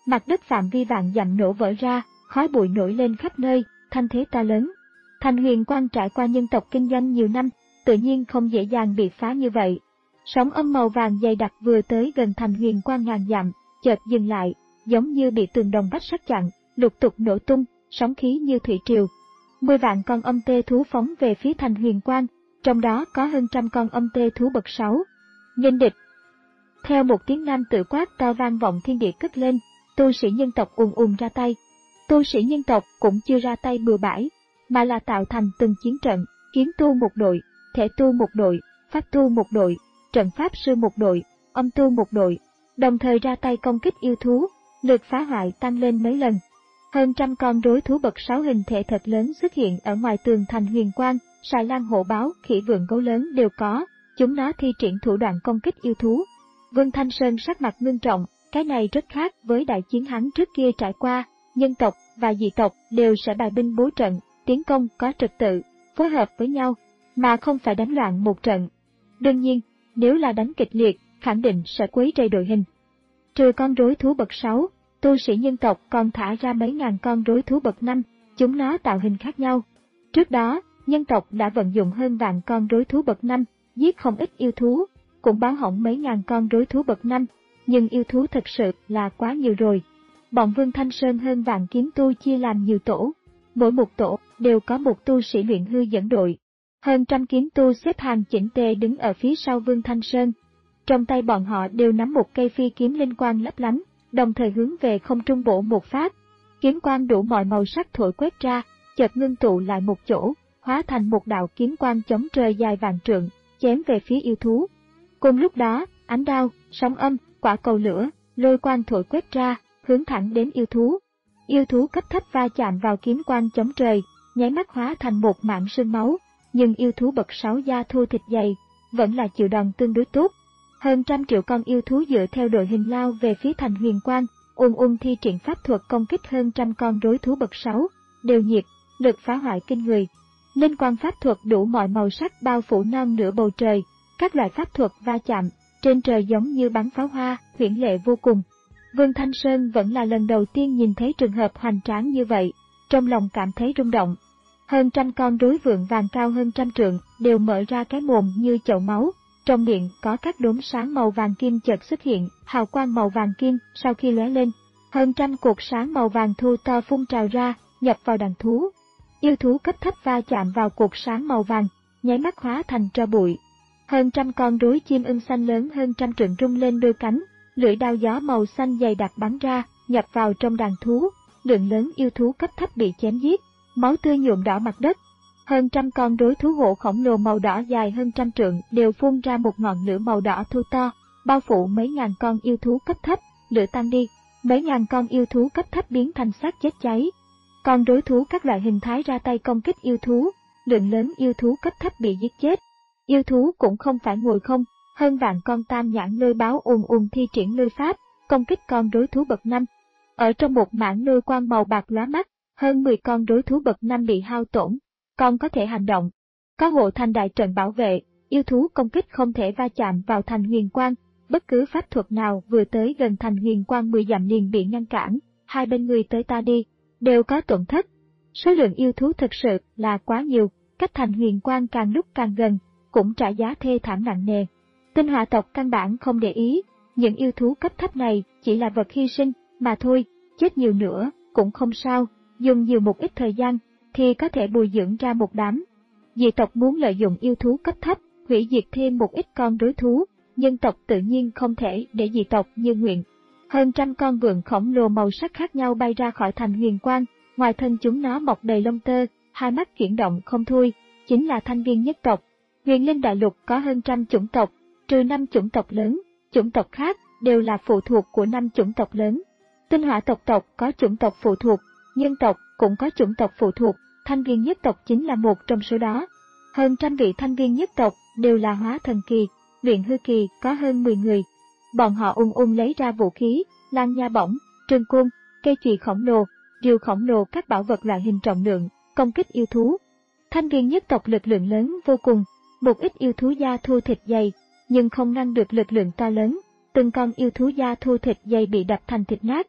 Mặt đất phạm vi vạn dặm nổ vỡ ra, khói bụi nổi lên khắp nơi, thanh thế to lớn. Thành Huyền Quang trải qua nhân tộc kinh doanh nhiều năm, tự nhiên không dễ dàng bị phá như vậy. Sóng âm màu vàng dày đặc vừa tới gần Thành Huyền Quang ngàn dặm, chợt dừng lại, giống như bị tường đồng vách sắt chặn, lục tục nổ tung, sóng khí như thủy triều. Mười vạn con âm tê thú phóng về phía Thành Huyền Quang, trong đó có hơn trăm con âm tê thú bậc sáu. Nghênh địch. Theo một tiếng nam tự quát to vang vọng thiên địa cất lên, tu sĩ nhân tộc ùn ùn ra tay. Tu sĩ nhân tộc cũng chưa ra tay bừa bãi, mà là tạo thành từng chiến trận, kiếm tu một đội, thể tu một đội, pháp tu một đội, trận pháp sư một đội, âm tu một đội, đồng thời ra tay công kích yêu thú, lực phá hoại tăng lên mấy lần. Hơn trăm con rối thú bậc sáu hình thể thật lớn xuất hiện ở ngoài tường Thành Huyền Quang, xài lang hổ báo, khỉ vượn gấu lớn đều có, chúng nó thi triển thủ đoạn công kích yêu thú. Vương Thanh Sơn sắc mặt ngưng trọng, cái này rất khác với đại chiến hắn trước kia trải qua, nhân tộc và dị tộc đều sẽ bài binh bố trận, tiến công có trật tự, phối hợp với nhau, mà không phải đánh loạn một trận. Đương nhiên, nếu là đánh kịch liệt, khẳng định sẽ quấy rầy đội hình. Trừ con rối thú bậc sáu, tu sĩ nhân tộc còn thả ra mấy ngàn con rối thú bậc năm, chúng nó tạo hình khác nhau. Trước đó, nhân tộc đã vận dụng hơn vạn con rối thú bậc năm, giết không ít yêu thú, cũng báo hỏng mấy ngàn con rối thú bậc năm, nhưng yêu thú thật sự là quá nhiều rồi. Bọn Vương Thanh Sơn hơn vạn kiếm tu chia làm nhiều tổ, mỗi một tổ đều có một tu sĩ luyện hư dẫn đội. Hơn trăm kiếm tu xếp hàng chỉnh tề đứng ở phía sau Vương Thanh Sơn. Trong tay bọn họ đều nắm một cây phi kiếm linh quang lấp lánh, đồng thời hướng về không trung bổ một phát. Kiếm quang đủ mọi màu sắc thổi quét ra, chợt ngưng tụ lại một chỗ, hóa thành một đạo kiếm quang chống trời dài vạn trượng, chém về phía yêu thú. Cùng lúc đó, ánh đao, sóng âm, quả cầu lửa, lôi quang thổi quét ra, hướng thẳng đến yêu thú. Yêu thú cấp thấp va chạm vào kiếm quang chống trời, nháy mắt hóa thành một mảng sương máu, nhưng yêu thú bậc sáu da thô thịt dày, vẫn là chịu đòn tương đối tốt. Hơn trăm triệu con yêu thú dựa theo đội hình lao về phía Thành Huyền Quang, ùn ùn thi triển pháp thuật công kích hơn trăm con rối thú bậc sáu, đều nhiệt, lực phá hoại kinh người. Linh quang pháp thuật đủ mọi màu sắc bao phủ non nửa bầu trời, các loại pháp thuật va chạm, trên trời giống như bắn pháo hoa, huyễn lệ vô cùng. Vương Thanh Sơn vẫn là lần đầu tiên nhìn thấy trường hợp hoành tráng như vậy, trong lòng cảm thấy rung động. Hơn trăm con rối vượn vàng cao hơn trăm trượng đều mở ra cái mồm như chậu máu, trong miệng có các đốm sáng màu vàng kim chợt xuất hiện, hào quang màu vàng kim sau khi lóe lên, hơn trăm cột sáng màu vàng thu to phun trào ra, nhập vào đàn thú. Yêu thú cấp thấp va chạm vào cột sáng màu vàng, nháy mắt hóa thành tro bụi. Hơn trăm con rối chim ưng xanh lớn hơn trăm trượng rung lên đôi cánh, lưỡi đao gió màu xanh dày đặc bắn ra, nhập vào trong đàn thú, lượng lớn yêu thú cấp thấp bị chém giết, máu tươi nhuộm đỏ mặt đất. Hơn trăm con rối thú gỗ khổng lồ màu đỏ dài hơn trăm trượng đều phun ra một ngọn lửa màu đỏ thu to, bao phủ mấy ngàn con yêu thú cấp thấp, lửa tan đi, mấy ngàn con yêu thú cấp thấp biến thành xác chết cháy. Con rối thú các loại hình thái ra tay công kích yêu thú, lượng lớn yêu thú cấp thấp bị giết chết. Yêu thú cũng không phải ngồi không, hơn vạn con tam nhãn lôi báo ùn ùn thi triển lôi pháp, công kích con rối thú bậc năm. Ở trong một mảng lôi quang màu bạc lóa mắt, hơn mười con rối thú bậc năm bị hao tổn, còn có thể hành động. Có hộ thành đại trận bảo vệ, yêu thú công kích không thể va chạm vào Thành Huyền Quang, bất cứ pháp thuật nào vừa tới gần Thành Huyền Quang mười dặm liền bị ngăn cản, hai bên người tới ta đi, đều có tổn thất. Số lượng yêu thú thực sự là quá nhiều, cách Thành Huyền Quang càng lúc càng gần, cũng trả giá thê thảm nặng nề. Tinh Hỏa tộc căn bản không để ý, những yêu thú cấp thấp này chỉ là vật hy sinh mà thôi, chết nhiều nữa cũng không sao, dùng nhiều một ít thời gian thì có thể bồi dưỡng ra một đám. Dị tộc muốn lợi dụng yêu thú cấp thấp, hủy diệt thêm một ít con rối thú, nhân tộc tự nhiên không thể để dị tộc như nguyện. Hơn trăm con vượn khổng lồ màu sắc khác nhau bay ra khỏi Thành Huyền Quang, ngoài thân chúng nó mọc đầy lông tơ, hai mắt chuyển động không thôi, chính là Thanh Viên nhất tộc. Huyền Linh Đại Lục có hơn trăm chủng tộc, trừ năm chủng tộc lớn, chủng tộc khác đều là phụ thuộc của năm chủng tộc lớn. Tinh Hỏa tộc tộc có chủng tộc phụ thuộc, nhân tộc cũng có chủng tộc phụ thuộc, Thanh Viên nhất tộc chính là một trong số đó. Hơn trăm vị Thanh Viên nhất tộc đều là hóa thần kỳ, luyện hư kỳ có hơn mười người. Bọn họ ung ung lấy ra vũ khí, lan nha bổng, trường côn, cây chùy khổng lồ, rìu khổng lồ, các bảo vật loại hình trọng lượng, công kích yêu thú. Thanh Viên nhất tộc lực lượng lớn vô cùng, một ít yêu thú da thô thịt dày, nhưng không ngăn được lực lượng to lớn, từng con yêu thú da thô thịt dày bị đập thành thịt nát.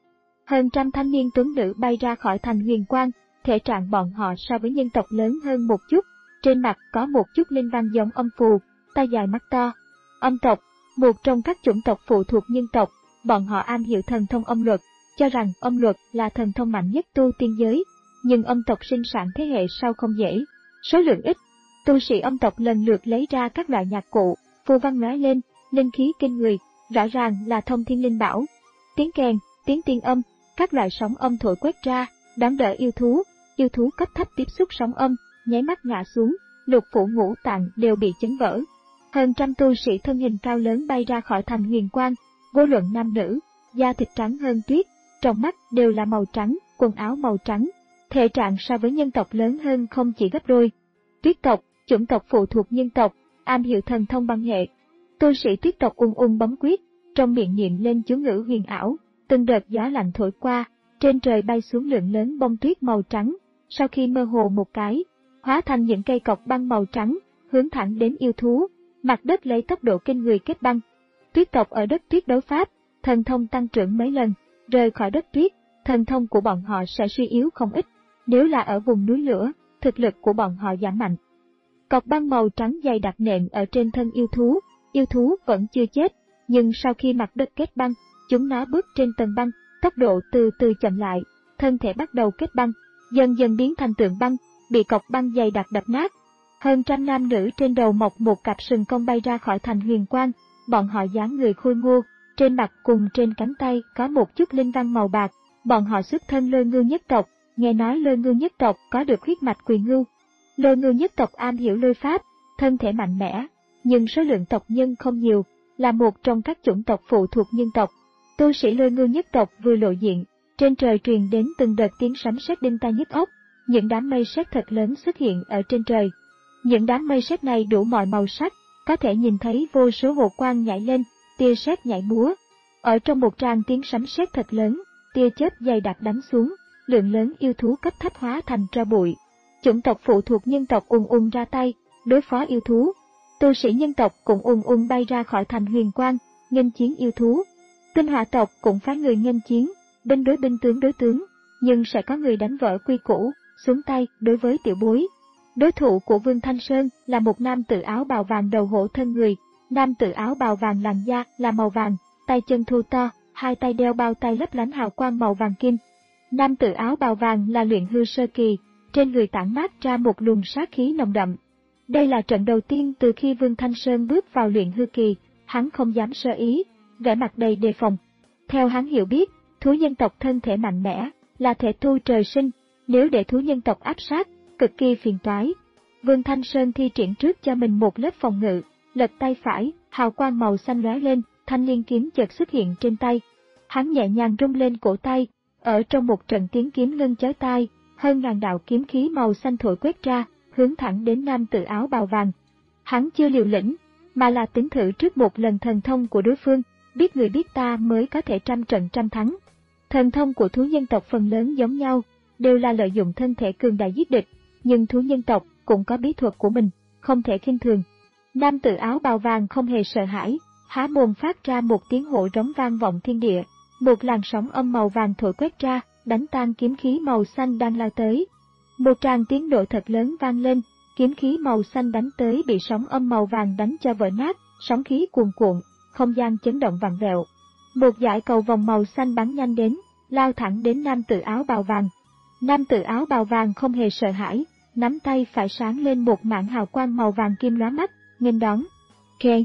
Hơn trăm thanh niên tuấn nữ bay ra khỏi thành Huyền Quang, thể trạng bọn họ so với nhân tộc lớn hơn một chút, trên mặt có một chút linh văn giống âm phù, tai dài mắt to. Âm tộc, một trong các chủng tộc phụ thuộc nhân tộc, bọn họ am hiểu thần thông âm luật, cho rằng âm luật là thần thông mạnh nhất tu tiên giới, nhưng âm tộc sinh sản thế hệ sau không dễ, số lượng ít. Tu sĩ âm tộc lần lượt lấy ra các loại nhạc cụ, phù văn lóe lên, linh khí kinh người, rõ ràng là thông thiên linh bảo. Tiếng kèn, tiếng tiên âm, các loại sóng âm thổi quét ra, đón đỡ yêu thú, yêu thú cấp thấp tiếp xúc sóng âm, nháy mắt ngã xuống, lục phủ ngũ tạng đều bị chấn vỡ. Hơn trăm tu sĩ thân hình cao lớn bay ra khỏi thành Huyền Quang, vô luận nam nữ, da thịt trắng hơn tuyết, trong mắt đều là màu trắng, quần áo màu trắng, thể trạng so với nhân tộc lớn hơn không chỉ gấp đôi. Tuyết tộc, chủng tộc phụ thuộc nhân tộc, am hiểu thần thông băng hệ. Tu sĩ tuyết tộc ung ung bấm quyết, trong miệng niệm lên chú ngữ huyền ảo, từng đợt gió lạnh thổi qua, trên trời bay xuống lượng lớn bông tuyết màu trắng, sau khi mơ hồ một cái, hóa thành những cây cọc băng màu trắng, hướng thẳng đến yêu thú, mặt đất lấy tốc độ kinh người kết băng. Tuyết tộc ở đất tuyết đấu pháp, thần thông tăng trưởng mấy lần, rời khỏi đất tuyết, thần thông của bọn họ sẽ suy yếu không ít, nếu là ở vùng núi lửa, thực lực của bọn họ giảm mạnh. Cọc băng màu trắng dày đặc nện ở trên thân yêu thú, yêu thú vẫn chưa chết, nhưng sau khi mặt đất kết băng, chúng nó bước trên tầng băng, tốc độ từ từ chậm lại, thân thể bắt đầu kết băng, dần dần biến thành tượng băng, bị cọc băng dày đặc đập nát. Hơn trăm nam nữ trên đầu mọc một cặp sừng cong bay ra khỏi thành Huyền Quang, bọn họ dáng người khôi ngô, trên mặt cùng trên cánh tay có một chút linh văn màu bạc, bọn họ xuất thân Lôi Ngưu nhất tộc, nghe nói Lôi Ngưu nhất tộc có được huyết mạch Quỳ Ngưu. Lôi Ngưu nhất tộc am hiểu lôi pháp, thân thể mạnh mẽ, nhưng số lượng tộc nhân không nhiều, là một trong các chủng tộc phụ thuộc nhân tộc. Tu sĩ Lôi Ngưu nhất tộc vừa lộ diện, trên trời truyền đến từng đợt tiếng sấm sét đinh tai nhức óc, những đám mây sét thật lớn xuất hiện ở trên trời. Những đám mây sét này đủ mọi màu sắc, có thể nhìn thấy vô số hồ quang nhảy lên, tia sét nhảy múa. Ở trong một tràng tiếng sấm sét thật lớn, tia chớp dày đặc đánh xuống, lượng lớn yêu thú cấp thấp hóa thành tro bụi. Chủng tộc phụ thuộc nhân tộc ung ung ra tay, đối phó yêu thú. Tu sĩ nhân tộc cũng ung ung bay ra khỏi thành Huyền Quang, nghênh chiến yêu thú. Tinh Hỏa tộc cũng phái người nghênh chiến, binh đối binh tướng đối tướng, nhưng sẽ có người đánh vỡ quy củ, xuống tay đối với tiểu bối. Đối thủ của Vương Thanh Sơn là một nam tử áo bào vàng đầu hổ thân người, nam tử áo bào vàng làn da là màu vàng, tay chân thô to, hai tay đeo bao tay lấp lánh hào quang màu vàng kim. Nam tử áo bào vàng là luyện hư sơ kỳ, trên người tản mát ra một luồng sát khí nồng đậm. Đây là trận đầu tiên từ khi Vương Thanh Sơn bước vào luyện hư kỳ, hắn không dám sơ ý, vẻ mặt đầy đề phòng. Theo hắn hiểu biết, thú nhân tộc thân thể mạnh mẽ, là thể tu trời sinh, nếu để thú nhân tộc áp sát, cực kỳ phiền toái. Vương Thanh Sơn thi triển trước cho mình một lớp phòng ngự, lật tay phải, hào quang màu xanh lóe lên, thanh liên kiếm chợt xuất hiện trên tay. Hắn nhẹ nhàng rung lên cổ tay, ở trong một trận tiếng kiếm ngân chói tai, hơn ngàn đạo kiếm khí màu xanh thổi quét ra, hướng thẳng đến nam tử áo bào vàng. Hắn chưa liều lĩnh, mà là tính thử trước một lần thần thông của đối phương, biết người biết ta mới có thể trăm trận trăm thắng. Thần thông của thú nhân tộc phần lớn giống nhau, đều là lợi dụng thân thể cường đại giết địch, nhưng thú nhân tộc cũng có bí thuật của mình, không thể khinh thường. Nam tử áo bào vàng không hề sợ hãi, há mồm phát ra một tiếng hổ rống vang vọng thiên địa, một làn sóng âm màu vàng thổi quét ra, đánh tan kiếm khí màu xanh đang lao tới. Một tràng tiếng nổ thật lớn vang lên, kiếm khí màu xanh đánh tới bị sóng âm màu vàng đánh cho vỡ nát, sóng khí cuồn cuộn, không gian chấn động vặn vẹo. Một dải cầu vòng màu xanh bắn nhanh đến, lao thẳng đến nam tử áo bào vàng. Nam tử áo bào vàng không hề sợ hãi, nắm tay phải sáng lên một mảng hào quang màu vàng kim lóa mắt, nghênh đón. Keng!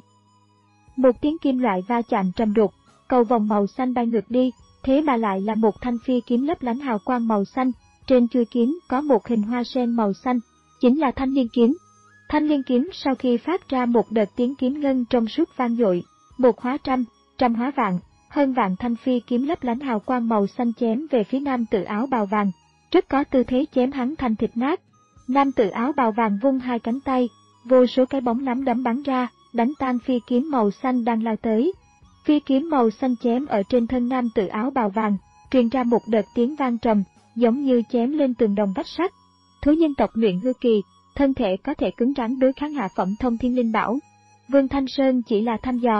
Một tiếng kim loại va chạm trầm đục, cầu vòng màu xanh bay ngược đi, thế mà lại là một thanh phi kiếm lấp lánh hào quang màu xanh, trên chuôi kiếm có một hình hoa sen màu xanh, chính là thanh liên kiếm. Thanh liên kiếm sau khi phát ra một đợt tiếng kiếm ngân trong suốt vang dội, một hóa trăm, trăm hóa vạn, hơn vạn thanh phi kiếm lấp lánh hào quang màu xanh chém về phía nam tử áo bào vàng, rất có tư thế chém hắn thành thịt nát. Nam tử áo bào vàng vung hai cánh tay, vô số cái bóng nắm đấm bắn ra, đánh tan phi kiếm màu xanh đang lao tới. Phi kiếm màu xanh chém ở trên thân nam tử áo bào vàng, truyền ra một đợt tiếng vang trầm, giống như chém lên tường đồng vách sắt. Thú nhân tộc luyện hư kỳ, thân thể có thể cứng rắn đối kháng hạ phẩm thông thiên linh bảo. Vương Thanh Sơn chỉ là thăm dò,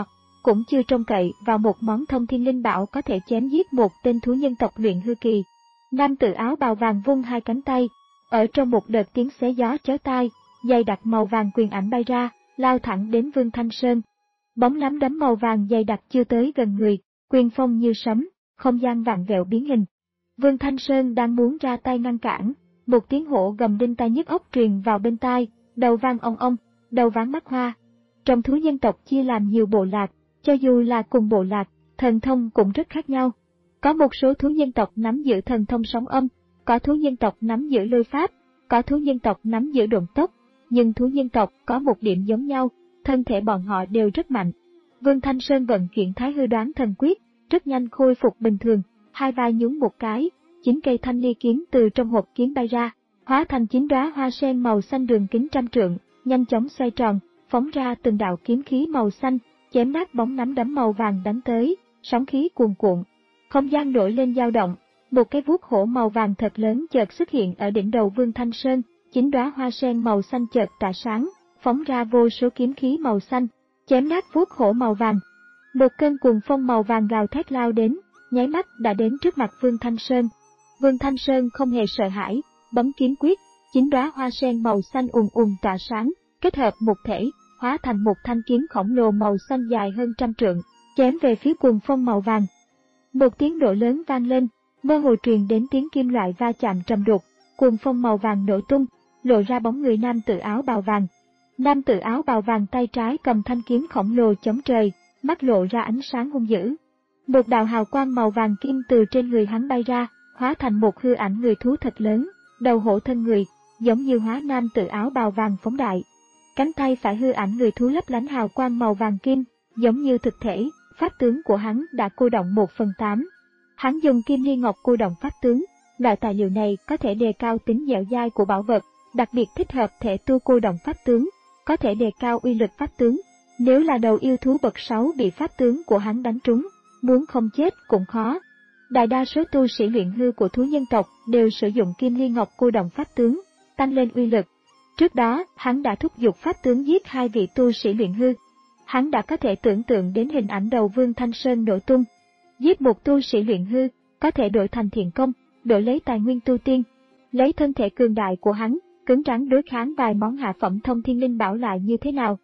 cũng chưa trông cậy vào một món thông thiên linh bảo có thể chém giết một tên thú nhân tộc luyện hư kỳ. Nam tử áo bào vàng vung hai cánh tay, ở trong một đợt tiếng xé gió chói tai, dày đặc màu vàng quyền ảnh bay ra, lao thẳng đến Vương Thanh Sơn. Bóng nắm đấm màu vàng dày đặc chưa tới gần người, quyền phong như sấm, không gian vặn vẹo biến hình. Vương Thanh Sơn đang muốn ra tay ngăn cản, một tiếng hổ gầm đinh tai nhức óc truyền vào bên tai, đầu vang ong ong, đầu váng mắt hoa. Trong thú nhân tộc chia làm nhiều bộ lạc, cho dù là cùng bộ lạc, thần thông cũng rất khác nhau. Có một số thú nhân tộc nắm giữ thần thông sóng âm, có thú nhân tộc nắm giữ lôi pháp, có thú nhân tộc nắm giữ độn tốc, nhưng thú nhân tộc có một điểm giống nhau, thân thể bọn họ đều rất mạnh. Vương Thanh Sơn vận chuyển Thái Hư Đoán Thần Quyết, rất nhanh khôi phục bình thường, hai vai nhún một cái, chín cây thanh ly kiếm từ trong hộp kiếm bay ra, hóa thành chín đóa hoa sen màu xanh đường kính trăm trượng, nhanh chóng xoay tròn, phóng ra từng đạo kiếm khí màu xanh, chém nát bóng nắm đấm màu vàng đánh tới, sóng khí cuồn cuộn. Không gian nổi lên dao động, một cái vuốt hổ màu vàng thật lớn chợt xuất hiện ở đỉnh đầu Vương Thanh Sơn, chín đóa hoa sen màu xanh chợt tỏa sáng, phóng ra vô số kiếm khí màu xanh, chém nát vuốt hổ màu vàng. Một cơn cuồng phong màu vàng gào thét lao đến, nháy mắt đã đến trước mặt Vương Thanh Sơn. Vương Thanh Sơn không hề sợ hãi, bấm kiếm quyết, chín đóa hoa sen màu xanh ùn ùn tỏa sáng, kết hợp một thể, hóa thành một thanh kiếm khổng lồ màu xanh dài hơn trăm trượng, chém về phía cuồng phong màu vàng. Một tiếng nổ lớn vang lên, mơ hồ truyền đến tiếng kim loại va chạm trầm đục, cuồng phong màu vàng nổ tung, lộ ra bóng người nam tử áo bào vàng. Nam tử áo bào vàng tay trái cầm thanh kiếm khổng lồ chống trời, mắt lộ ra ánh sáng hung dữ. Một đạo hào quang màu vàng kim từ trên người hắn bay ra, hóa thành một hư ảnh người thú thật lớn, đầu hổ thân người, giống như hóa nam tử áo bào vàng phóng đại. Cánh tay phải hư ảnh người thú lấp lánh hào quang màu vàng kim, giống như thực thể, pháp tướng của hắn đã cô động một phần tám. Hắn dùng kim ly ngọc cô động pháp tướng, loại tài liệu này có thể đề cao tính dẻo dai của bảo vật, đặc biệt thích hợp thể tu cô động pháp tướng, có thể đề cao uy lực pháp tướng. Nếu là đầu yêu thú bậc sáu bị pháp tướng của hắn đánh trúng, muốn không chết cũng khó. Đại đa số tu sĩ luyện hư của thú nhân tộc đều sử dụng kim ly ngọc cô động pháp tướng, tăng lên uy lực. Trước đó, hắn đã thúc giục pháp tướng giết hai vị tu sĩ luyện hư. Hắn đã có thể tưởng tượng đến hình ảnh đầu Vương Thanh Sơn nổ tung. Giết một tu sĩ luyện hư, có thể đổi thành thiện công, đổi lấy tài nguyên tu tiên. Lấy thân thể cường đại của hắn, cứng rắn đối kháng vài món hạ phẩm thông thiên linh bảo lại như thế nào.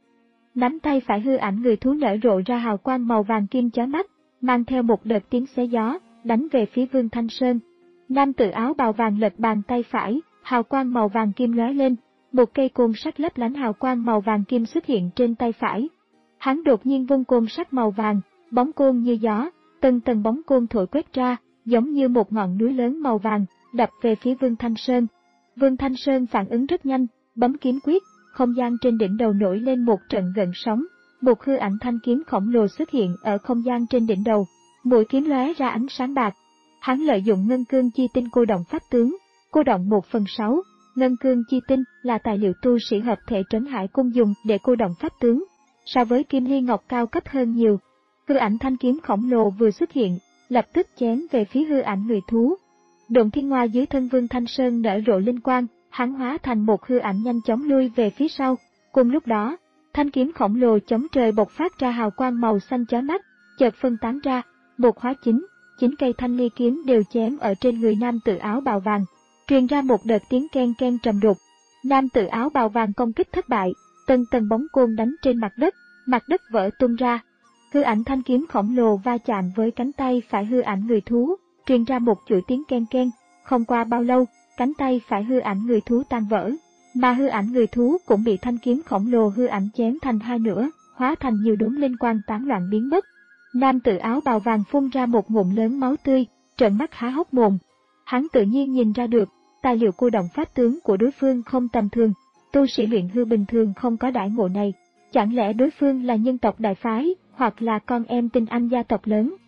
Nắm tay phải hư ảnh người thú nở rộ ra hào quang màu vàng kim chói mắt, mang theo một đợt tiếng xé gió, đánh về phía Vương Thanh Sơn. Nam tử áo bào vàng lật bàn tay phải, hào quang màu vàng kim lóe lên, một cây côn sắt lấp lánh hào quang màu vàng kim xuất hiện trên tay phải. Hắn đột nhiên vung côn sắt màu vàng, bóng côn như gió, từng tầng bóng côn thổi quét ra, giống như một ngọn núi lớn màu vàng, đập về phía Vương Thanh Sơn. Vương Thanh Sơn phản ứng rất nhanh, bấm kiếm quyết, không gian trên đỉnh đầu nổi lên một trận gợn sóng, một hư ảnh thanh kiếm khổng lồ xuất hiện ở không gian trên đỉnh đầu, mũi kiếm lóe ra ánh sáng bạc. Hắn lợi dụng ngân cương chi tinh cô động pháp tướng, cô động một phần sáu. Ngân cương chi tinh là tài liệu tu sĩ hợp thể Trấn Hải Cung dùng để cô động pháp tướng, so với kim ly ngọc cao cấp hơn nhiều. Hư ảnh thanh kiếm khổng lồ vừa xuất hiện, lập tức chém về phía hư ảnh người thú. Độn thiên ngoa dưới thân Vương Thanh Sơn nở rộ linh quang, hắn hóa thành một hư ảnh nhanh chóng lui về phía sau. Cùng lúc đó, thanh kiếm khổng lồ chống trời bộc phát ra hào quang màu xanh chói mắt, chợt phân tán ra, một hóa chín, chín cây thanh ly kiếm đều chém ở trên người nam tử áo bào vàng, truyền ra một đợt tiếng ken ken trầm đục. Nam tử áo bào vàng công kích thất bại, từng tầng bóng côn đánh trên mặt đất, mặt đất vỡ tung ra. Hư ảnh thanh kiếm khổng lồ va chạm với cánh tay phải hư ảnh người thú, truyền ra một chuỗi tiếng ken ken. Không qua bao lâu, cánh tay phải hư ảnh người thú tan vỡ, mà hư ảnh người thú cũng bị thanh kiếm khổng lồ hư ảnh chém thành hai nửa, hóa thành nhiều đốm linh quang tán loạn biến mất. Nam tử áo bào vàng phun ra một ngụm lớn máu tươi, trợn mắt há hốc mồm. Hắn tự nhiên nhìn ra được, tài liệu cô động pháp tướng của đối phương không tầm thường, tu sĩ luyện hư bình thường không có đãi ngộ này. Chẳng lẽ đối phương là nhân tộc đại phái, hoặc là con em tinh anh gia tộc lớn?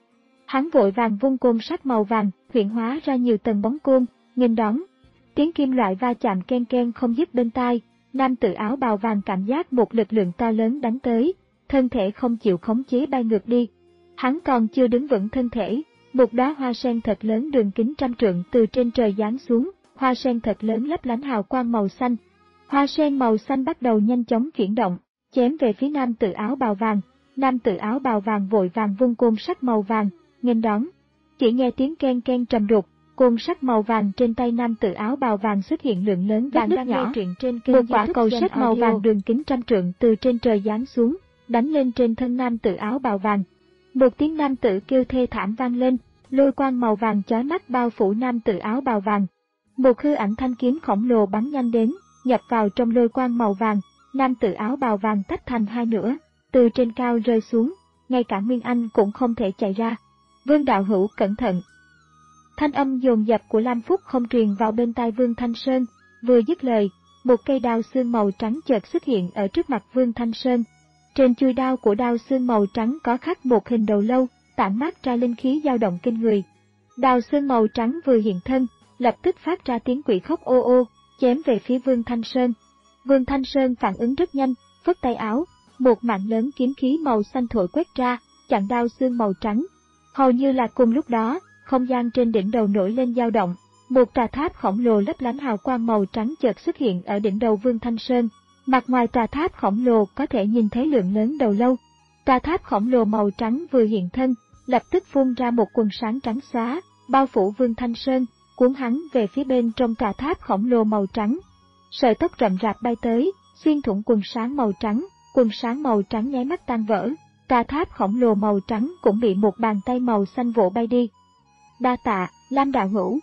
Hắn vội vàng vung côn sắt màu vàng, hiện hóa ra nhiều tầng bóng côn, nghênh đón. Tiếng kim loại va chạm ken ken không dứt bên tai, nam tử áo bào vàng cảm giác một lực lượng to lớn đánh tới, thân thể không chịu khống chế bay ngược đi. Hắn còn chưa đứng vững thân thể, một đóa hoa sen thật lớn đường kính trăm trượng từ trên trời giáng xuống, hoa sen thật lớn lấp lánh hào quang màu xanh. Hoa sen màu xanh bắt đầu nhanh chóng chuyển động, chém về phía nam tử áo bào vàng. nam tử áo bào vàng vội vàng vung côn sắt màu vàng, nghênh đón. Chỉ nghe tiếng keng keng trầm đục, côn sắt màu vàng trên tay nam tử áo bào vàng xuất hiện lượng lớn vết nứt nhỏ. Một quả cầu sắt màu vàng đường kính trăm trượng từ trên trời giáng xuống, đánh lên trên thân nam tử áo bào vàng. Một tiếng nam tử kêu thê thảm vang lên, lôi quang màu vàng chói mắt bao phủ nam tử áo bào vàng. Một hư ảnh thanh kiếm khổng lồ bắn nhanh đến, nhập vào trong lôi quang màu vàng, nam tử áo bào vàng tách thành hai nửa, từ trên cao rơi xuống, ngay cả Nguyên Anh cũng không thể chạy ra. Vương đạo hữu cẩn thận. Thanh âm dồn dập của Lam Phúc không truyền vào bên tai Vương Thanh Sơn, vừa dứt lời, một cây đao xương màu trắng chợt xuất hiện ở trước mặt Vương Thanh Sơn. Trên chuôi đao của đao xương màu trắng có khắc một hình đầu lâu, tản mát ra linh khí dao động kinh người. Đao xương màu trắng vừa hiện thân, lập tức phát ra tiếng quỷ khóc ô ô, chém về phía Vương Thanh Sơn. Vương Thanh Sơn phản ứng rất nhanh, phất tay áo, một mảng lớn kiếm khí màu xanh thổi quét ra, chặn đao xương màu trắng. Hầu như là cùng lúc đó, không gian trên đỉnh đầu nổi lên dao động, một tòa tháp khổng lồ lấp lánh hào quang màu trắng chợt xuất hiện ở đỉnh đầu Vương Thanh Sơn. Mặt ngoài tòa tháp khổng lồ có thể nhìn thấy lượng lớn đầu lâu. Tòa tháp khổng lồ màu trắng vừa hiện thân, lập tức phun ra một quần sáng trắng xóa, bao phủ Vương Thanh Sơn, cuốn hắn về phía bên trong tòa tháp khổng lồ màu trắng. Sợi tóc rậm rạp bay tới, xuyên thủng quần sáng màu trắng, quần sáng màu trắng nháy mắt tan vỡ. Tòa tháp khổng lồ màu trắng cũng bị một bàn tay màu xanh vỗ bay đi. Đa tạ, Lam đạo hữu.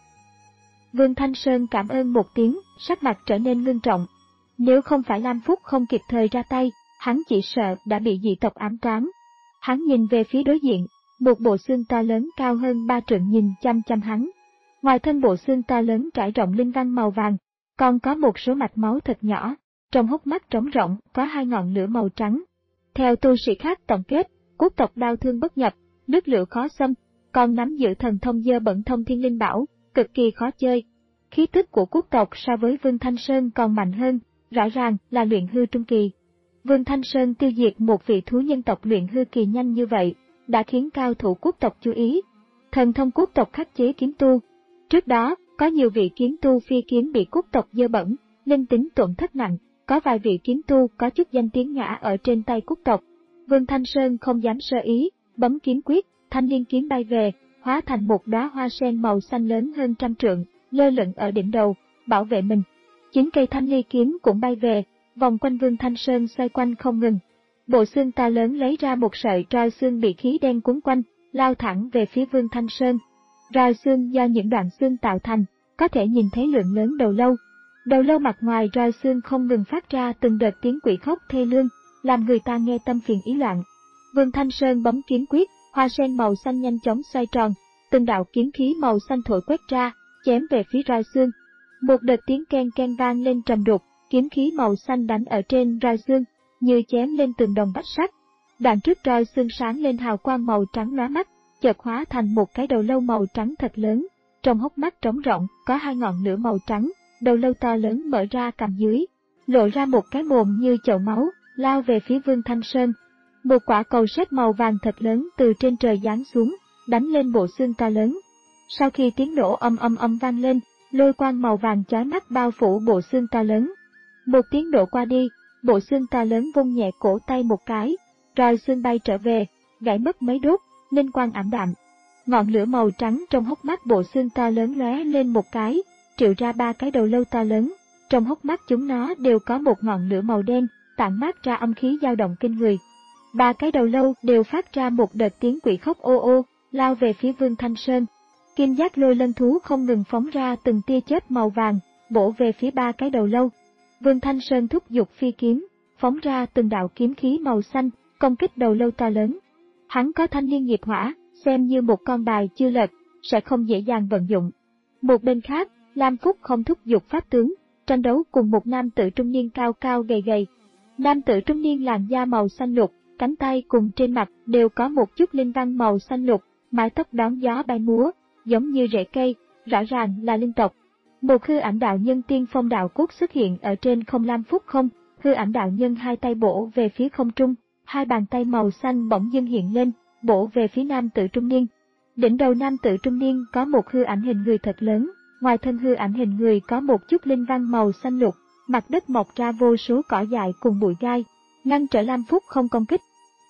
Vương Thanh Sơn cảm ơn một tiếng, sắc mặt trở nên ngưng trọng. Nếu không phải Lam Phúc không kịp thời ra tay, hắn chỉ sợ đã bị dị tộc ám toán. Hắn nhìn về phía đối diện, một bộ xương to lớn cao hơn ba trượng nhìn chăm chăm hắn. Ngoài thân bộ xương to lớn trải rộng linh văn màu vàng, còn có một số mạch máu thật nhỏ, trong hốc mắt trống rỗng có hai ngọn lửa màu trắng. Theo tu sĩ khác tổng kết, quốc tộc đao thương bất nhập, nước lửa khó xâm, còn nắm giữ thần thông dơ bẩn thông thiên linh bảo, cực kỳ khó chơi. Khí tức của quốc tộc so với Vương Thanh Sơn còn mạnh hơn, rõ ràng là luyện hư trung kỳ. Vương Thanh Sơn tiêu diệt một vị thú nhân tộc luyện hư kỳ nhanh như vậy, đã khiến cao thủ quốc tộc chú ý. Thần thông quốc tộc khắc chế kiếm tu. Trước đó, có nhiều vị kiếm tu phi kiếm bị quốc tộc dơ bẩn, linh tính tổn thất nặng, có vài vị kiếm tu có chút danh tiếng ngã ở trên tay quốc tộc. Vương Thanh Sơn không dám sơ ý, bấm kiếm quyết, thanh liên kiếm bay về, hóa thành một đóa hoa sen màu xanh lớn hơn trăm trượng, lơ lửng ở đỉnh đầu, bảo vệ mình. Chín cây thanh ly kiếm cũng bay về, vòng quanh Vương Thanh Sơn xoay quanh không ngừng. Bộ xương to lớn lấy ra một sợi roi xương bị khí đen cuốn quanh, lao thẳng về phía Vương Thanh Sơn. Roi xương do những đoạn xương tạo thành, có thể nhìn thấy lượng lớn đầu lâu. Đầu lâu mặt ngoài roi xương không ngừng phát ra từng đợt tiếng quỷ khóc thê lương, làm người ta nghe tâm phiền ý loạn. Vương Thanh Sơn bấm kiếm quyết, hoa sen màu xanh nhanh chóng xoay tròn, từng đạo kiếm khí màu xanh thổi quét ra, chém về phía roi xương. Một đợt tiếng ken ken vang lên trầm đục, kiếm khí màu xanh đánh ở trên roi xương, như chém lên tường đồng vách sắt. Đoạn trước roi xương sáng lên hào quang màu trắng lóa mắt, chợt hóa thành một cái đầu lâu màu trắng thật lớn. Trong hốc mắt trống rỗng có hai ngọn lửa màu trắng, đầu lâu to lớn mở ra cằm dưới, lộ ra một cái mồm như chậu máu, lao về phía Vương Thanh Sơn. Một quả cầu sét màu vàng thật lớn từ trên trời giáng xuống, đánh lên bộ xương to lớn. Sau khi tiếng nổ âm âm âm vang lên, lôi quang màu vàng chói mắt bao phủ bộ xương to lớn. Một tiếng nổ qua đi, bộ xương to lớn vung nhẹ cổ tay một cái, roi xương bay trở về, gãy mất mấy đốt, linh quang ảm đạm. Ngọn lửa màu trắng trong hốc mắt bộ xương to lớn lóe lên một cái, triệu ra ba cái đầu lâu to lớn. Trong hốc mắt chúng nó đều có một ngọn lửa màu đen, tản mát ra âm khí dao động kinh người. Ba cái đầu lâu đều phát ra một đợt tiếng quỷ khóc ô ô, lao về phía Vương Thanh Sơn. Kim giác lôi lân thú không ngừng phóng ra từng tia chớp màu vàng, bổ về phía ba cái đầu lâu. Vương Thanh Sơn thúc giục phi kiếm, phóng ra từng đạo kiếm khí màu xanh, công kích đầu lâu to lớn. Hắn có thanh liên nghiệp hỏa, xem như một con bài chưa lật, sẽ không dễ dàng vận dụng. Một bên khác, Lam Phúc không thúc giục pháp tướng, tranh đấu cùng một nam tử trung niên cao cao gầy gầy. Nam tử trung niên làn da màu xanh lục, cánh tay cùng trên mặt đều có một chút linh văn màu xanh lục, mái tóc đón gió bay múa, giống như rễ cây, rõ ràng là linh tộc. Một hư ảnh đạo nhân tiên phong đạo cốt xuất hiện ở trên không Lam Phúc không, hư ảnh đạo nhân hai tay bổ về phía không trung, hai bàn tay màu xanh bỗng dưng hiện lên, bổ về phía nam tử trung niên. Đỉnh đầu nam tử trung niên có một hư ảnh hình người thật lớn, ngoài thân hư ảnh hình người có một chút linh văn màu xanh lục, mặt đất mọc ra vô số cỏ dại cùng bụi gai, ngăn trở Lam Phúc không công kích.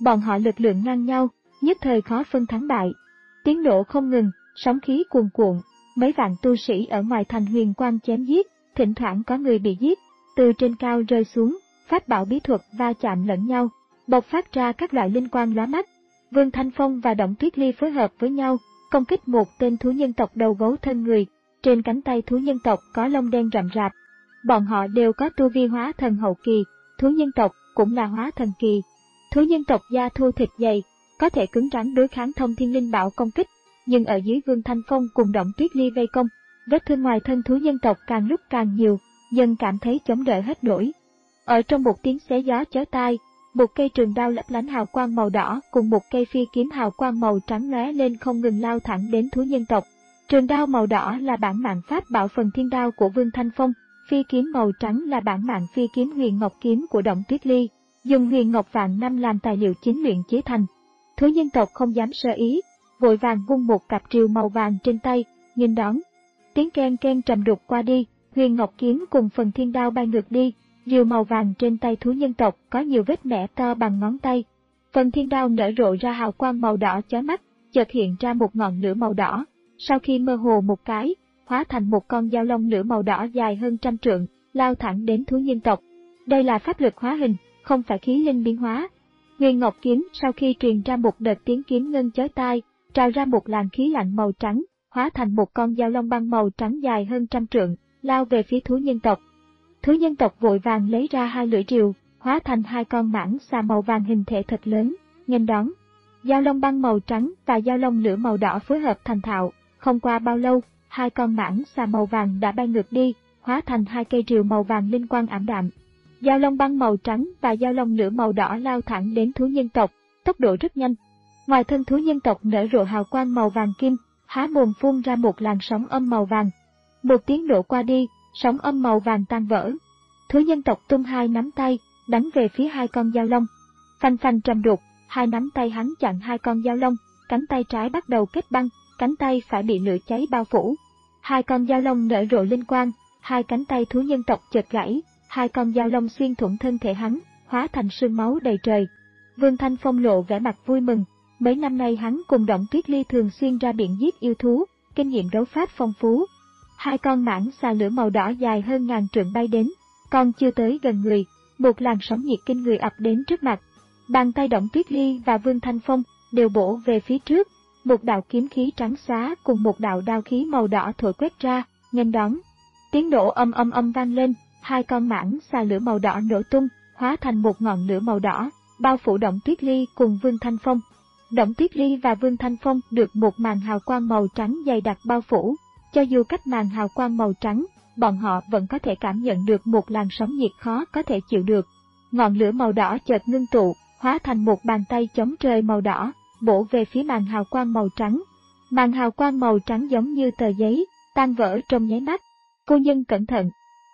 Bọn họ lực lượng ngang nhau, nhất thời khó phân thắng bại. Tiếng nổ không ngừng, sóng khí cuồn cuộn, mấy vạn tu sĩ ở ngoài thành huyền quang chém giết, thỉnh thoảng có người bị giết, từ trên cao rơi xuống, pháp bảo bí thuật va chạm lẫn nhau, bộc phát ra các loại linh quang lóa mắt. Vương Thanh Phong và Động Tuyết Ly phối hợp với nhau, công kích một tên thú nhân tộc đầu gấu thân người, trên cánh tay thú nhân tộc có lông đen rậm rạp. Bọn họ đều có tu vi hóa thần hậu kỳ, thú nhân tộc cũng là hóa thần kỳ. Thú nhân tộc da thô thịt dày, có thể cứng rắn đối kháng thông thiên linh bảo công kích, nhưng ở dưới Vương Thanh Phong cùng Động Tuyết Ly vây công, vết thương ngoài thân thú nhân tộc càng lúc càng nhiều, dần cảm thấy chống đỡ hết nổi. Ở trong một tiếng xé gió chói tai, một cây trường đao lấp lánh hào quang màu đỏ cùng một cây phi kiếm hào quang màu trắng lóe lên không ngừng lao thẳng đến thú nhân tộc. Trường đao màu đỏ là bản mạng pháp bảo phần thiên đao của Vương Thanh Phong, phi kiếm màu trắng là bản mạng phi kiếm huyền ngọc kiếm của Động Tuyết Ly, dùng huyền ngọc vạn năm làm tài liệu chính luyện chế thành. Thú nhân tộc không dám sơ ý, vội vàng vung một cặp rìu màu vàng trên tay, nghênh đón. Tiếng keng keng trầm đục qua đi, huyền ngọc kiếm cùng phần thiên đao bay ngược đi, rìu màu vàng trên tay thú nhân tộc có nhiều vết mẻ to bằng ngón tay. Phần thiên đao nở rộ ra hào quang màu đỏ chói mắt, chợt hiện ra một ngọn lửa màu đỏ, sau khi mơ hồ một cái, hóa thành một con dao long lửa màu đỏ dài hơn trăm trượng, lao thẳng đến thú nhân tộc. Đây là pháp lực hóa hình, không phải khí linh biến hóa. Huyền ngọc kiếm sau khi truyền ra một đợt tiếng kiếm ngân chói tai, trào ra một làn khí lạnh màu trắng, hóa thành một con dao long băng màu trắng dài hơn trăm trượng, lao về phía thú nhân tộc. Thú nhân tộc vội vàng lấy ra hai lưỡi rìu, hóa thành hai con mãng xà màu vàng hình thể thật lớn, nghênh đón. Dao long băng màu trắng và dao long lửa màu đỏ phối hợp thành thạo, không qua bao lâu, hai con mãng xà màu vàng đã bay ngược đi, hóa thành hai cây rìu màu vàng linh quang ảm đạm. Dao long băng màu trắng và dao long lửa màu đỏ lao thẳng đến thú nhân tộc, tốc độ rất nhanh. Ngoài thân thú nhân tộc nở rộ hào quang màu vàng kim, há mồm phun ra một làn sóng âm màu vàng. Một tiếng nổ qua đi, sóng âm màu vàng tan vỡ. Thú nhân tộc tung hai nắm tay, đánh về phía hai con dao long. Phanh phanh trầm đục, hai nắm tay hắn chặn hai con dao long, cánh tay trái bắt đầu kết băng, cánh tay phải bị lửa cháy bao phủ. Hai con dao long nở rộ linh quang, hai cánh tay thú nhân tộc chợt gãy, hai con dao long xuyên thủng thân thể hắn, hóa thành sương máu đầy trời. Vương Thanh Phong lộ vẻ mặt vui mừng, mấy năm nay hắn cùng Động Tuyết Ly thường xuyên ra biển giết yêu thú, kinh nghiệm đấu pháp phong phú. Hai con mãng xà lửa màu đỏ dài hơn ngàn trượng bay đến, còn chưa tới gần người, một làn sóng nhiệt kinh người ập đến trước mặt. Bàn tay Động Tuyết Ly và Vương Thanh Phong đều bổ về phía trước, một đạo kiếm khí trắng xóa cùng một đạo đao khí màu đỏ thổi quét ra, nghênh đón. Tiếng nổ âm âm âm vang lên, hai con mãng xà lửa màu đỏ nổ tung, hóa thành một ngọn lửa màu đỏ, bao phủ Động Tuyết Ly cùng Vương Thanh Phong. Động Tuyết Ly và Vương Thanh Phong được một màn hào quang màu trắng dày đặc bao phủ, cho dù cách màn hào quang màu trắng, bọn họ vẫn có thể cảm nhận được một làn sóng nhiệt khó có thể chịu được. Ngọn lửa màu đỏ chợt ngưng tụ, hóa thành một bàn tay chống trời màu đỏ, bổ về phía màn hào quang màu trắng. Màn hào quang màu trắng giống như tờ giấy, tan vỡ trong nháy mắt. Cô nhân cẩn thận.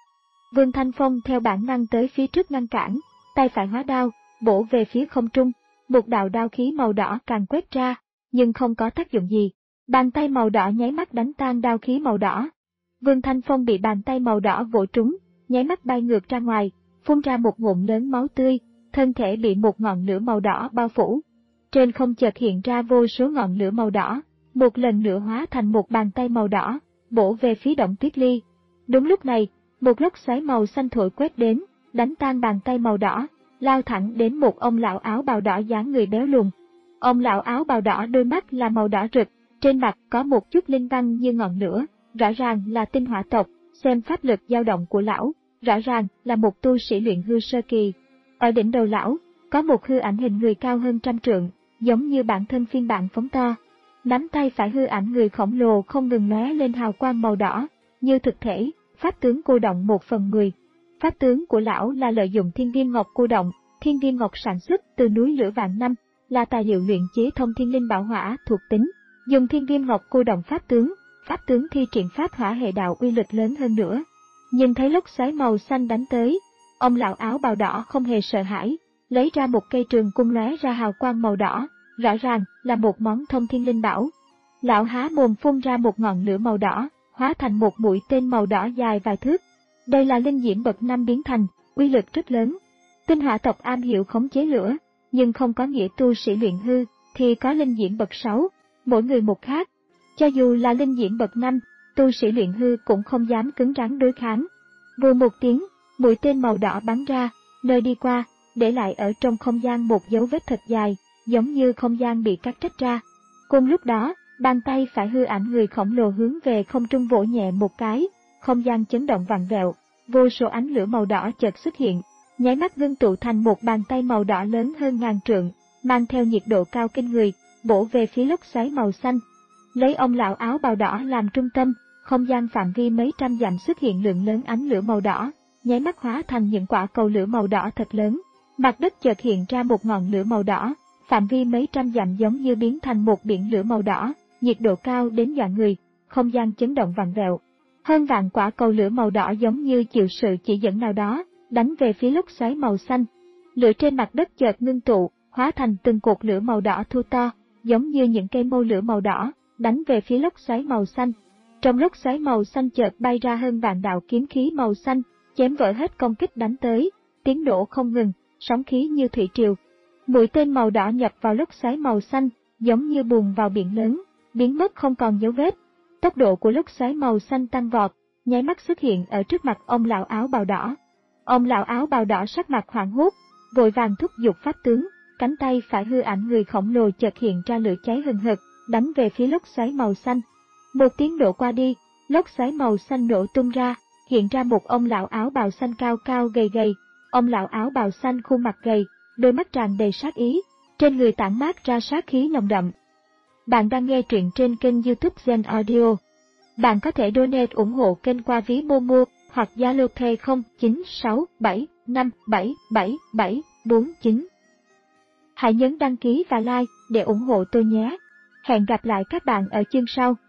Vương Thanh Phong theo bản năng tới phía trước ngăn cản, tay phải hóa đao, bổ về phía không trung. Một đạo đao khí màu đỏ càng quét ra, nhưng không có tác dụng gì. Bàn tay màu đỏ nháy mắt đánh tan đao khí màu đỏ. Vương Thanh Phong bị bàn tay màu đỏ vỗ trúng, nháy mắt bay ngược ra ngoài, phun ra một ngụm lớn máu tươi, thân thể bị một ngọn lửa màu đỏ bao phủ. Trên không chợt hiện ra vô số ngọn lửa màu đỏ, một lần nữa hóa thành một bàn tay màu đỏ, bổ về phía Động Tuyết Ly. Đúng lúc này, một lốc xoáy màu xanh thổi quét đến, đánh tan bàn tay màu đỏ, lao thẳng đến một ông lão áo bào đỏ dáng người béo lùn. Ông lão áo bào đỏ đôi mắt là màu đỏ rực, trên mặt có một chút linh văn như ngọn lửa, rõ ràng là tinh hỏa tộc, xem pháp lực dao động của lão, rõ ràng là một tu sĩ luyện hư sơ kỳ. Ở đỉnh đầu lão, có một hư ảnh hình người cao hơn trăm trượng, giống như bản thân phiên bản phóng to. Nắm tay phải hư ảnh người khổng lồ không ngừng lóe lên hào quang màu đỏ, như thực thể, pháp tướng cô động một phần mười. Pháp tướng của lão là lợi dụng thiên viêm ngọc cô động, thiên viêm ngọc sản xuất từ núi lửa vạn năm, là tài liệu luyện chế thông thiên linh bảo hỏa thuộc tính. Dùng thiên viêm ngọc cô động pháp tướng, pháp tướng thi triển pháp hỏa hệ đạo uy lực lớn hơn nữa. Nhìn thấy lốc xoáy màu xanh đánh tới, ông lão áo bào đỏ không hề sợ hãi, lấy ra một cây trường cung lóe ra hào quang màu đỏ, rõ ràng là một món thông thiên linh bảo. Lão há mồm phun ra một ngọn lửa màu đỏ, hóa thành một mũi tên màu đỏ dài vài thước. Đây là linh diễm bậc năm biến thành, uy lực rất lớn. Tinh hỏa tộc am hiểu khống chế lửa, nhưng không có nghĩa tu sĩ luyện hư thì có linh diễn bậc sáu, mỗi người một khác. Cho dù là linh diễn bậc năm, tu sĩ luyện hư cũng không dám cứng rắn đối kháng. Vù một tiếng, mũi tên màu đỏ bắn ra, nơi đi qua, để lại ở trong không gian một dấu vết thật dài, giống như không gian bị cắt rách ra. Cùng lúc đó, bàn tay phải hư ảnh người khổng lồ hướng về không trung vỗ nhẹ một cái, không gian chấn động vặn vẹo, vô số ánh lửa màu đỏ chợt xuất hiện, nháy mắt ngưng tụ thành một bàn tay màu đỏ lớn hơn ngàn trượng, mang theo nhiệt độ cao kinh người, bổ về phía lốc xoáy màu xanh. Lấy ông lão áo bào đỏ làm trung tâm, không gian phạm vi mấy trăm dặm xuất hiện lượng lớn ánh lửa màu đỏ, nháy mắt hóa thành những quả cầu lửa màu đỏ thật lớn. Mặt đất chợt hiện ra một ngọn lửa màu đỏ, phạm vi mấy trăm dặm giống như biến thành một biển lửa màu đỏ, nhiệt độ cao đến dọa người, không gian chấn động vặn vẹo. Hơn vạn quả cầu lửa màu đỏ giống như chịu sự chỉ dẫn nào đó, đánh về phía lốc xoáy màu xanh. Lửa trên mặt đất chợt ngưng tụ, hóa thành từng cột lửa màu đỏ thu to, giống như những cây mâu lửa màu đỏ, đánh về phía lốc xoáy màu xanh. Trong lốc xoáy màu xanh chợt bay ra hơn vạn đạo kiếm khí màu xanh, chém vỡ hết công kích đánh tới, tiếng nổ không ngừng, sóng khí như thủy triều. Mũi tên màu đỏ nhập vào lốc xoáy màu xanh, giống như bùn vào biển lớn, biến mất không còn dấu vết. Tốc độ của lốc xoáy màu xanh tăng vọt, nháy mắt xuất hiện ở trước mặt ông lão áo bào đỏ. Ông lão áo bào đỏ sắc mặt hoảng hốt, vội vàng thúc giục pháp tướng, cánh tay phải hư ảnh người khổng lồ chợt hiện ra lửa cháy hừng hực, đánh về phía lốc xoáy màu xanh. Một tiếng nổ qua đi, lốc xoáy màu xanh nổ tung ra, hiện ra một ông lão áo bào xanh cao cao gầy gầy. Ông lão áo bào xanh khuôn mặt gầy, đôi mắt tràn đầy sát ý, trên người tản mát ra sát khí nồng đậm. Bạn đang nghe truyện trên kênh YouTube Zen Audio. Bạn có thể donate ủng hộ kênh qua ví Momo hoặc Zalo Pay không chín sáu bảy năm bảy bảy bảy bốn chín. Hãy nhấn đăng ký và like để ủng hộ tôi nhé. Hẹn gặp lại các bạn ở chương sau.